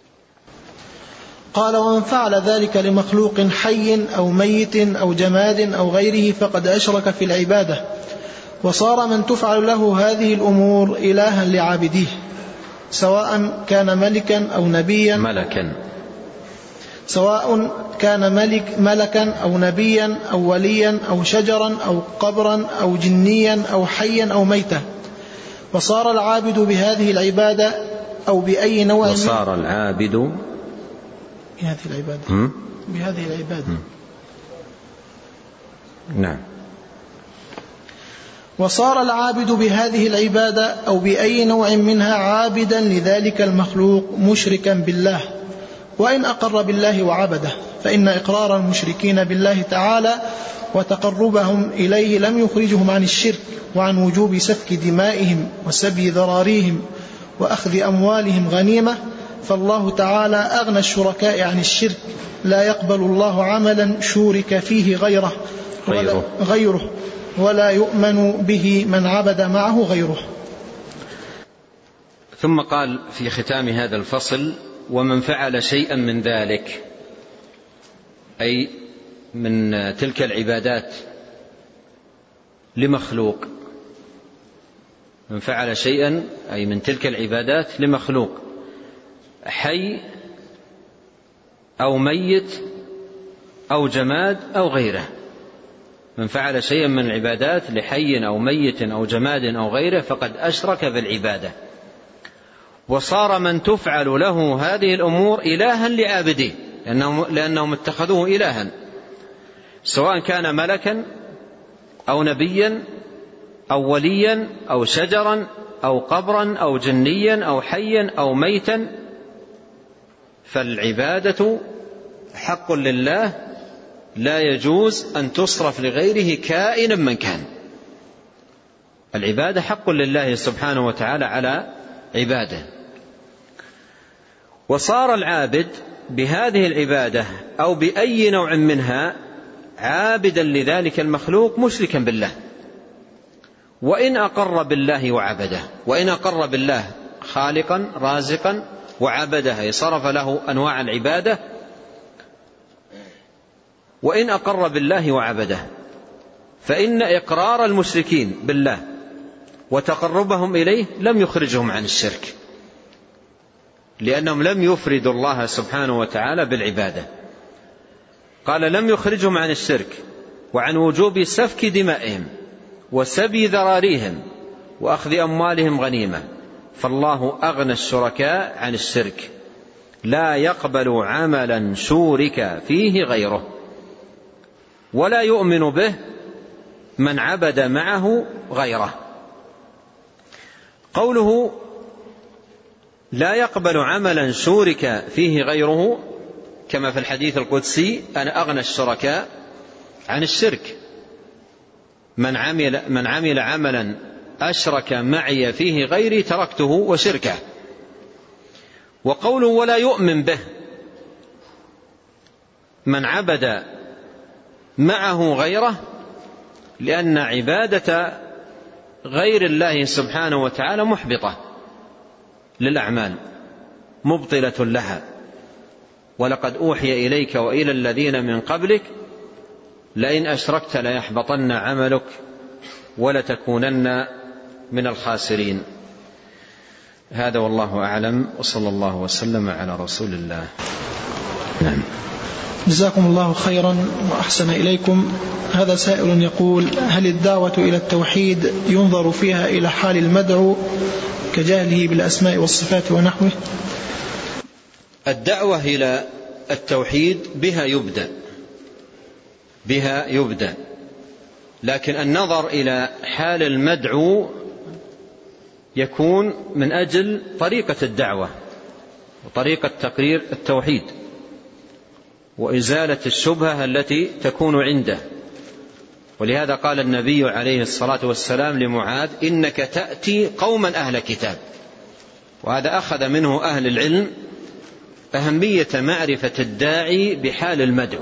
قال: ومن فعل ذلك لمخلوق حي أو ميت أو جماد أو غيره فقد أشرك في العبادة، وصار من تفعل له هذه الأمور إلها لعابديه، سواء كان ملكا أو نبيا ملكا سواء كان ملك ملكا أو نبيا أو وليا أو شجرا أو قبرا أو جنيا أو حيا أو ميتا، وصار العابد بهذه العبادة أو بأي نوع وصار العابد بهذه العبادة م? بهذه العبادة م. نعم. وصار العابد بهذه العبادة أو بأي نوع منها عابدا لذلك المخلوق مشركا بالله، وإن أقر بالله وعبده، فإن إقرار المشركين بالله تعالى وتقربهم إليه لم يخرجهم عن الشرك وعن وجوب سفك دمائهم وسبي ذراريهم وأخذ أموالهم غنيمة، فالله تعالى أغنى الشركاء عن الشرك، لا يقبل الله عملا شورك فيه غيره ولا, غيره ولا يؤمن به من عبد معه غيره. ثم قال في ختام هذا الفصل: ومن فعل شيئا من ذلك، أي من تلك العبادات لمخلوق، من فعل شيئا أي من تلك العبادات لمخلوق حي أو ميت أو جماد أو غيره، من فعل شيئا من العبادات لحي أو ميت أو جماد أو غيره فقد أشرك بالعبادة، وصار من تفعل له هذه الأمور إلها لعابديه، لأنهم, لأنهم اتخذوه إلها، سواء كان ملكا أو نبيا أو وليا أو شجرا أو قبرا أو جنيا أو حيا أو ميتا، فالعبادة حق لله لا يجوز أن تصرف لغيره كائنا من كان. العبادة حق لله سبحانه وتعالى على عباده. وصار العابد بهذه العبادة أو بأي نوع منها عابدا لذلك المخلوق مشركا بالله، وإن أقر بالله وعبده، وإن أقر بالله خالقا رازقا وعبده أي صرف له أنواع العبادة، وإن أقر بالله وعبده، فإن إقرار المشركين بالله وتقربهم إليه لم يخرجهم عن الشرك، لأنهم لم يفردوا الله سبحانه وتعالى بالعبادة. قال: لم يخرجهم عن الشرك وعن وجوب سفك دمائهم وسبي ذراريهم وأخذ أموالهم غنيمة، فالله أغنى الشركاء عن الشرك، لا يقبل عملا شورك فيه غيره، ولا يؤمن به من عبد معه غيره. قوله لا يقبل عملا شورك فيه غيره كما في الحديث القدسي: أنا أغنى الشركاء عن الشرك، من عمل, من عمل عملا أشرك معي فيه غيري تركته وشركه. وقوله ولا يؤمن به من عبد معه غيره، لأن عبادة غير الله سبحانه وتعالى محبطة للأعمال مبطلة لها، ولقد أوحي إليك وإلى الذين من قبلك لئن أشركت ليحبطن عملك ولتكونن من الخاسرين. هذا والله أعلم، وصلى الله وسلم على رسول الله. نعم. جزاكم الله خيرا وأحسن إليكم. هذا سائل يقول: هل الدعوة إلى التوحيد ينظر فيها إلى حال المدعو كجهله بالأسماء والصفات ونحوه؟ الدعوة إلى التوحيد بها يبدأ بها يبدأ لكن النظر إلى حال المدعو يكون من أجل طريقة الدعوة وطريقة تقرير التوحيد وإزالة الشبهة التي تكون عنده. ولهذا قال النبي عليه الصلاة والسلام لمعاذ: إنك تأتي قوما أهل كتاب. وهذا أخذ منه أهل العلم أهمية معرفة الداعي بحال المدعو،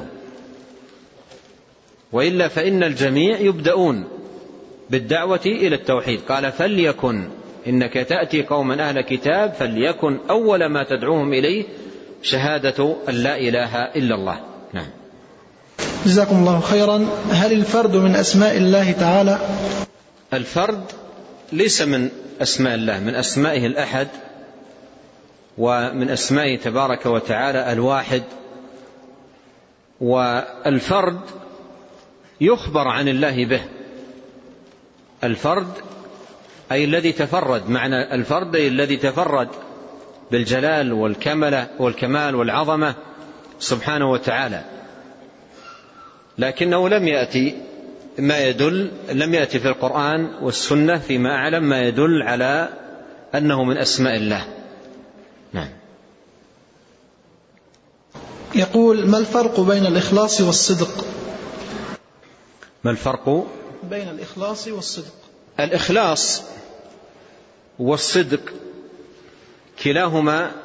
وإلا فإن الجميع يبدأون بالدعوة إلى التوحيد. قال فليكن إنك تأتي قوما أهل كتاب فليكن أول ما تدعوهم إليه شهادة أن لا إله إلا الله. نعم. جزاكم الله خيرا. هل الفرد من أسماء الله تعالى؟ الفرد ليس من أسماء الله، من أسمائه الأحد، ومن أسمائه تبارك وتعالى الواحد. والفرد يخبر عن الله به. الفرد أي الذي تفرد، معنى الفرد أي الذي تفرد بالجلال والكمال والكمال والعظمة سبحانه وتعالى، لكنه لم يأتي ما يدل لم يأتي في القرآن والسنة فيما أعلم ما يدل على أنه من أسماء الله. نعم. يقول ما الفرق بين الإخلاص والصدق؟ ما الفرق بين الإخلاص والصدق؟ الإخلاص والصدق كلاهما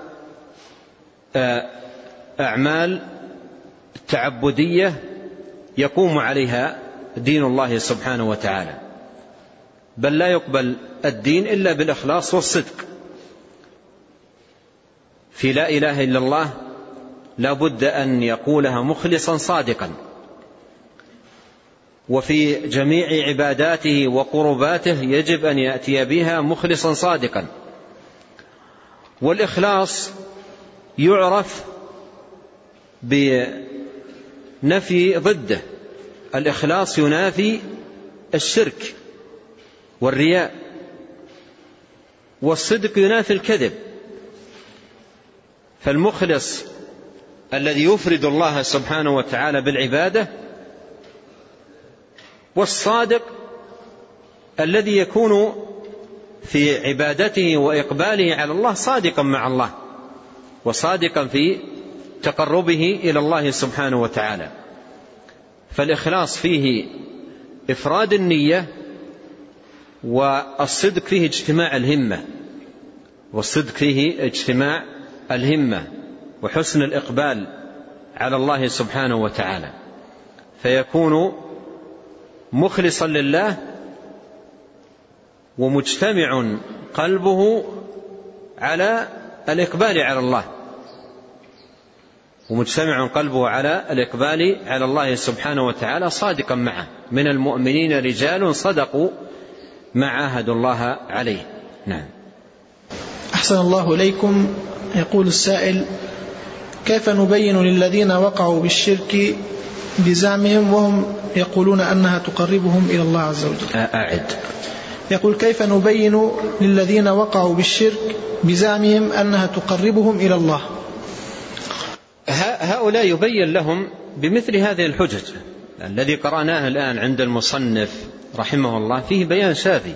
أعمال تعبدية يقوم عليها دين الله سبحانه وتعالى، بل لا يقبل الدين إلا بالإخلاص والصدق. في لا إله إلا الله لا بد أن يقولها مخلصا صادقا، وفي جميع عباداته وقرباته يجب أن يأتي بها مخلصا صادقا. والإخلاص يعرف بنفي ضده. الإخلاص ينافي الشرك والرياء، والصدق ينافي الكذب. فالمخلص الذي يفرد الله سبحانه وتعالى بالعبادة، والصادق الذي يكون في عبادته وإقباله على الله صادقا مع الله، وصادقا في تقربه إلى الله سبحانه وتعالى. فالإخلاص فيه إفراد النية، والصدق فيه اجتماع الهمة والصدق فيه اجتماع الهمة وحسن الإقبال على الله سبحانه وتعالى، فيكون مخلصا لله ومجتمع قلبه على الإقبال على الله ومجتمع قلبه على الإقبال على الله سبحانه وتعالى صادقا معه. من المؤمنين رجال صدقوا ما عاهدوا الله عليه. نعم. أحسن الله إليكم. يقول السائل كيف نبين للذين وقعوا بالشرك بزعمهم وهم يقولون أنها تقربهم إلى الله عز وجل؟ أعد. يقول كيف نبين للذين وقعوا بالشرك بزعمهم أنها تقربهم إلى الله؟ هؤلاء يبين لهم بمثل هذه الحجج. الذي قرأناه الآن عند المصنف رحمه الله فيه بيان شافي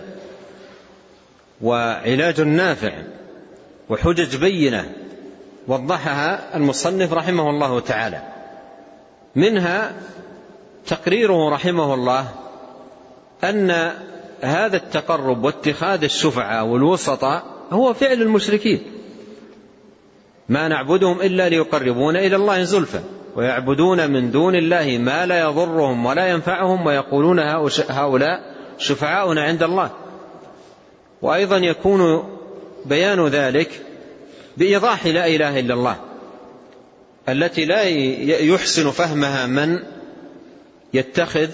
وعلاج نافع وحجج بينة وضحها المصنف رحمه الله تعالى. منها تقريره رحمه الله أن هذا التقرب واتخاذ الشفعاء والوسطاء هو فعل المشركين، ما نعبدهم إلا ليقربون إلى الله زلفى، ويعبدون من دون الله ما لا يضرهم ولا ينفعهم ويقولون هؤلاء شفعاؤنا عند الله. وأيضا يكون بيان ذلك بإيضاح لا إله إلا الله التي لا يحسن فهمها من يتخذ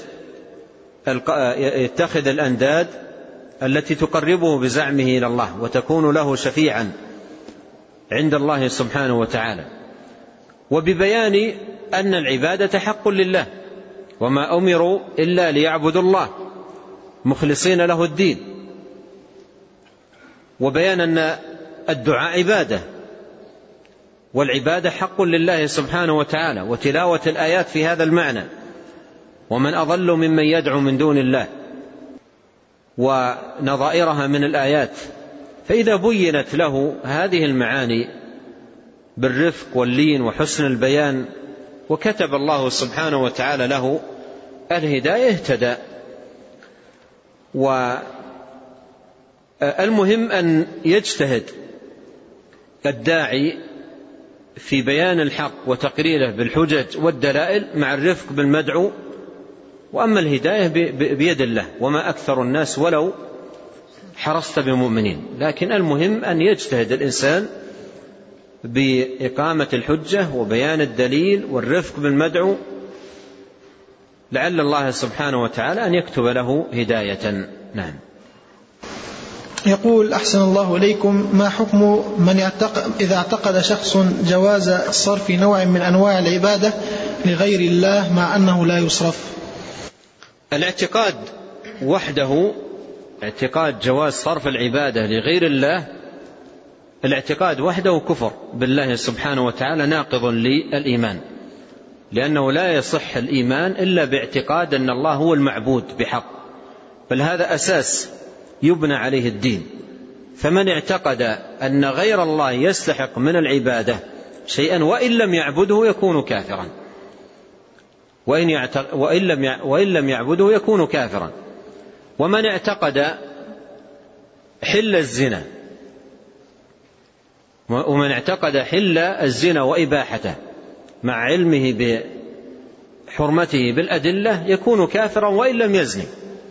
يتخذ الأنداد التي تقربه بزعمه إلى الله وتكون له شفيعا عند الله سبحانه وتعالى، وببيان أن العبادة حق لله وما أمروا إلا ليعبدوا الله مخلصين له الدين، وبيان أن الدعاء عبادة والعبادة حق لله سبحانه وتعالى، وتلاوة الآيات في هذا المعنى، ومن أضل ممن يدعو من دون الله ونظائرها من الآيات. فإذا بينت له هذه المعاني بالرفق واللين وحسن البيان وكتب الله سبحانه وتعالى له الهداية اهتدى. والمهم أن يجتهد الداعي في بيان الحق وتقريره بالحجج والدلائل مع الرفق بالمدعو. وأما الهداية بيد الله، وما أكثر الناس ولو حرصت بمؤمنين. لكن المهم أن يجتهد الإنسان بإقامة الحجة وبيان الدليل والرفق بالمدعو، لعل الله سبحانه وتعالى أن يكتب له هداية. نعم. يقول: أحسن الله إليكم، ما حكم من يعتقد إذا اعتقد شخص جواز صرف نوع من أنواع العبادة لغير الله مع أنه لا يصرف؟ الاعتقاد وحده، اعتقاد جواز صرف العبادة لغير الله، الاعتقاد وحده كفر بالله سبحانه وتعالى، ناقض للإيمان، لأنه لا يصح الإيمان إلا باعتقاد أن الله هو المعبود بحق، بل هذا أساس يبنى عليه الدين. فمن اعتقد أن غير الله يستحق من العبادة شيئا وإن لم يعبده يكون كافرا، وإن, يعتق... وإن, لم ي... وإن لم يعبده يكون كافرا. ومن اعتقد حل الزنا، ومن اعتقد حل الزنا وإباحته مع علمه بحرمته بالأدلة يكون كافرا وإن لم يزني.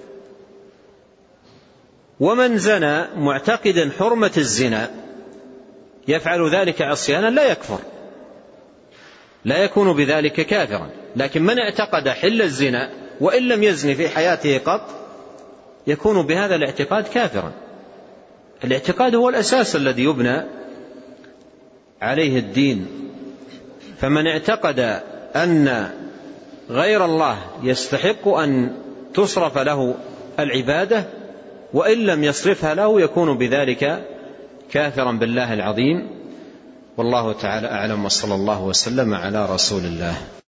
ومن زنى معتقدا حرمة الزنا يفعل ذلك عصيانا لا يكفر، لا يكون بذلك كافرا. لكن من اعتقد حل الزنا وإن لم يزني في حياته قط يكون بهذا الاعتقاد كافرا. الاعتقاد هو الأساس الذي يبنى عليه الدين. فمن اعتقد أن غير الله يستحق أن تصرف له العبادة وإن لم يصرفها له يكون بذلك كافرا بالله العظيم. والله تعالى أعلم، وصلى الله وسلم على رسول الله.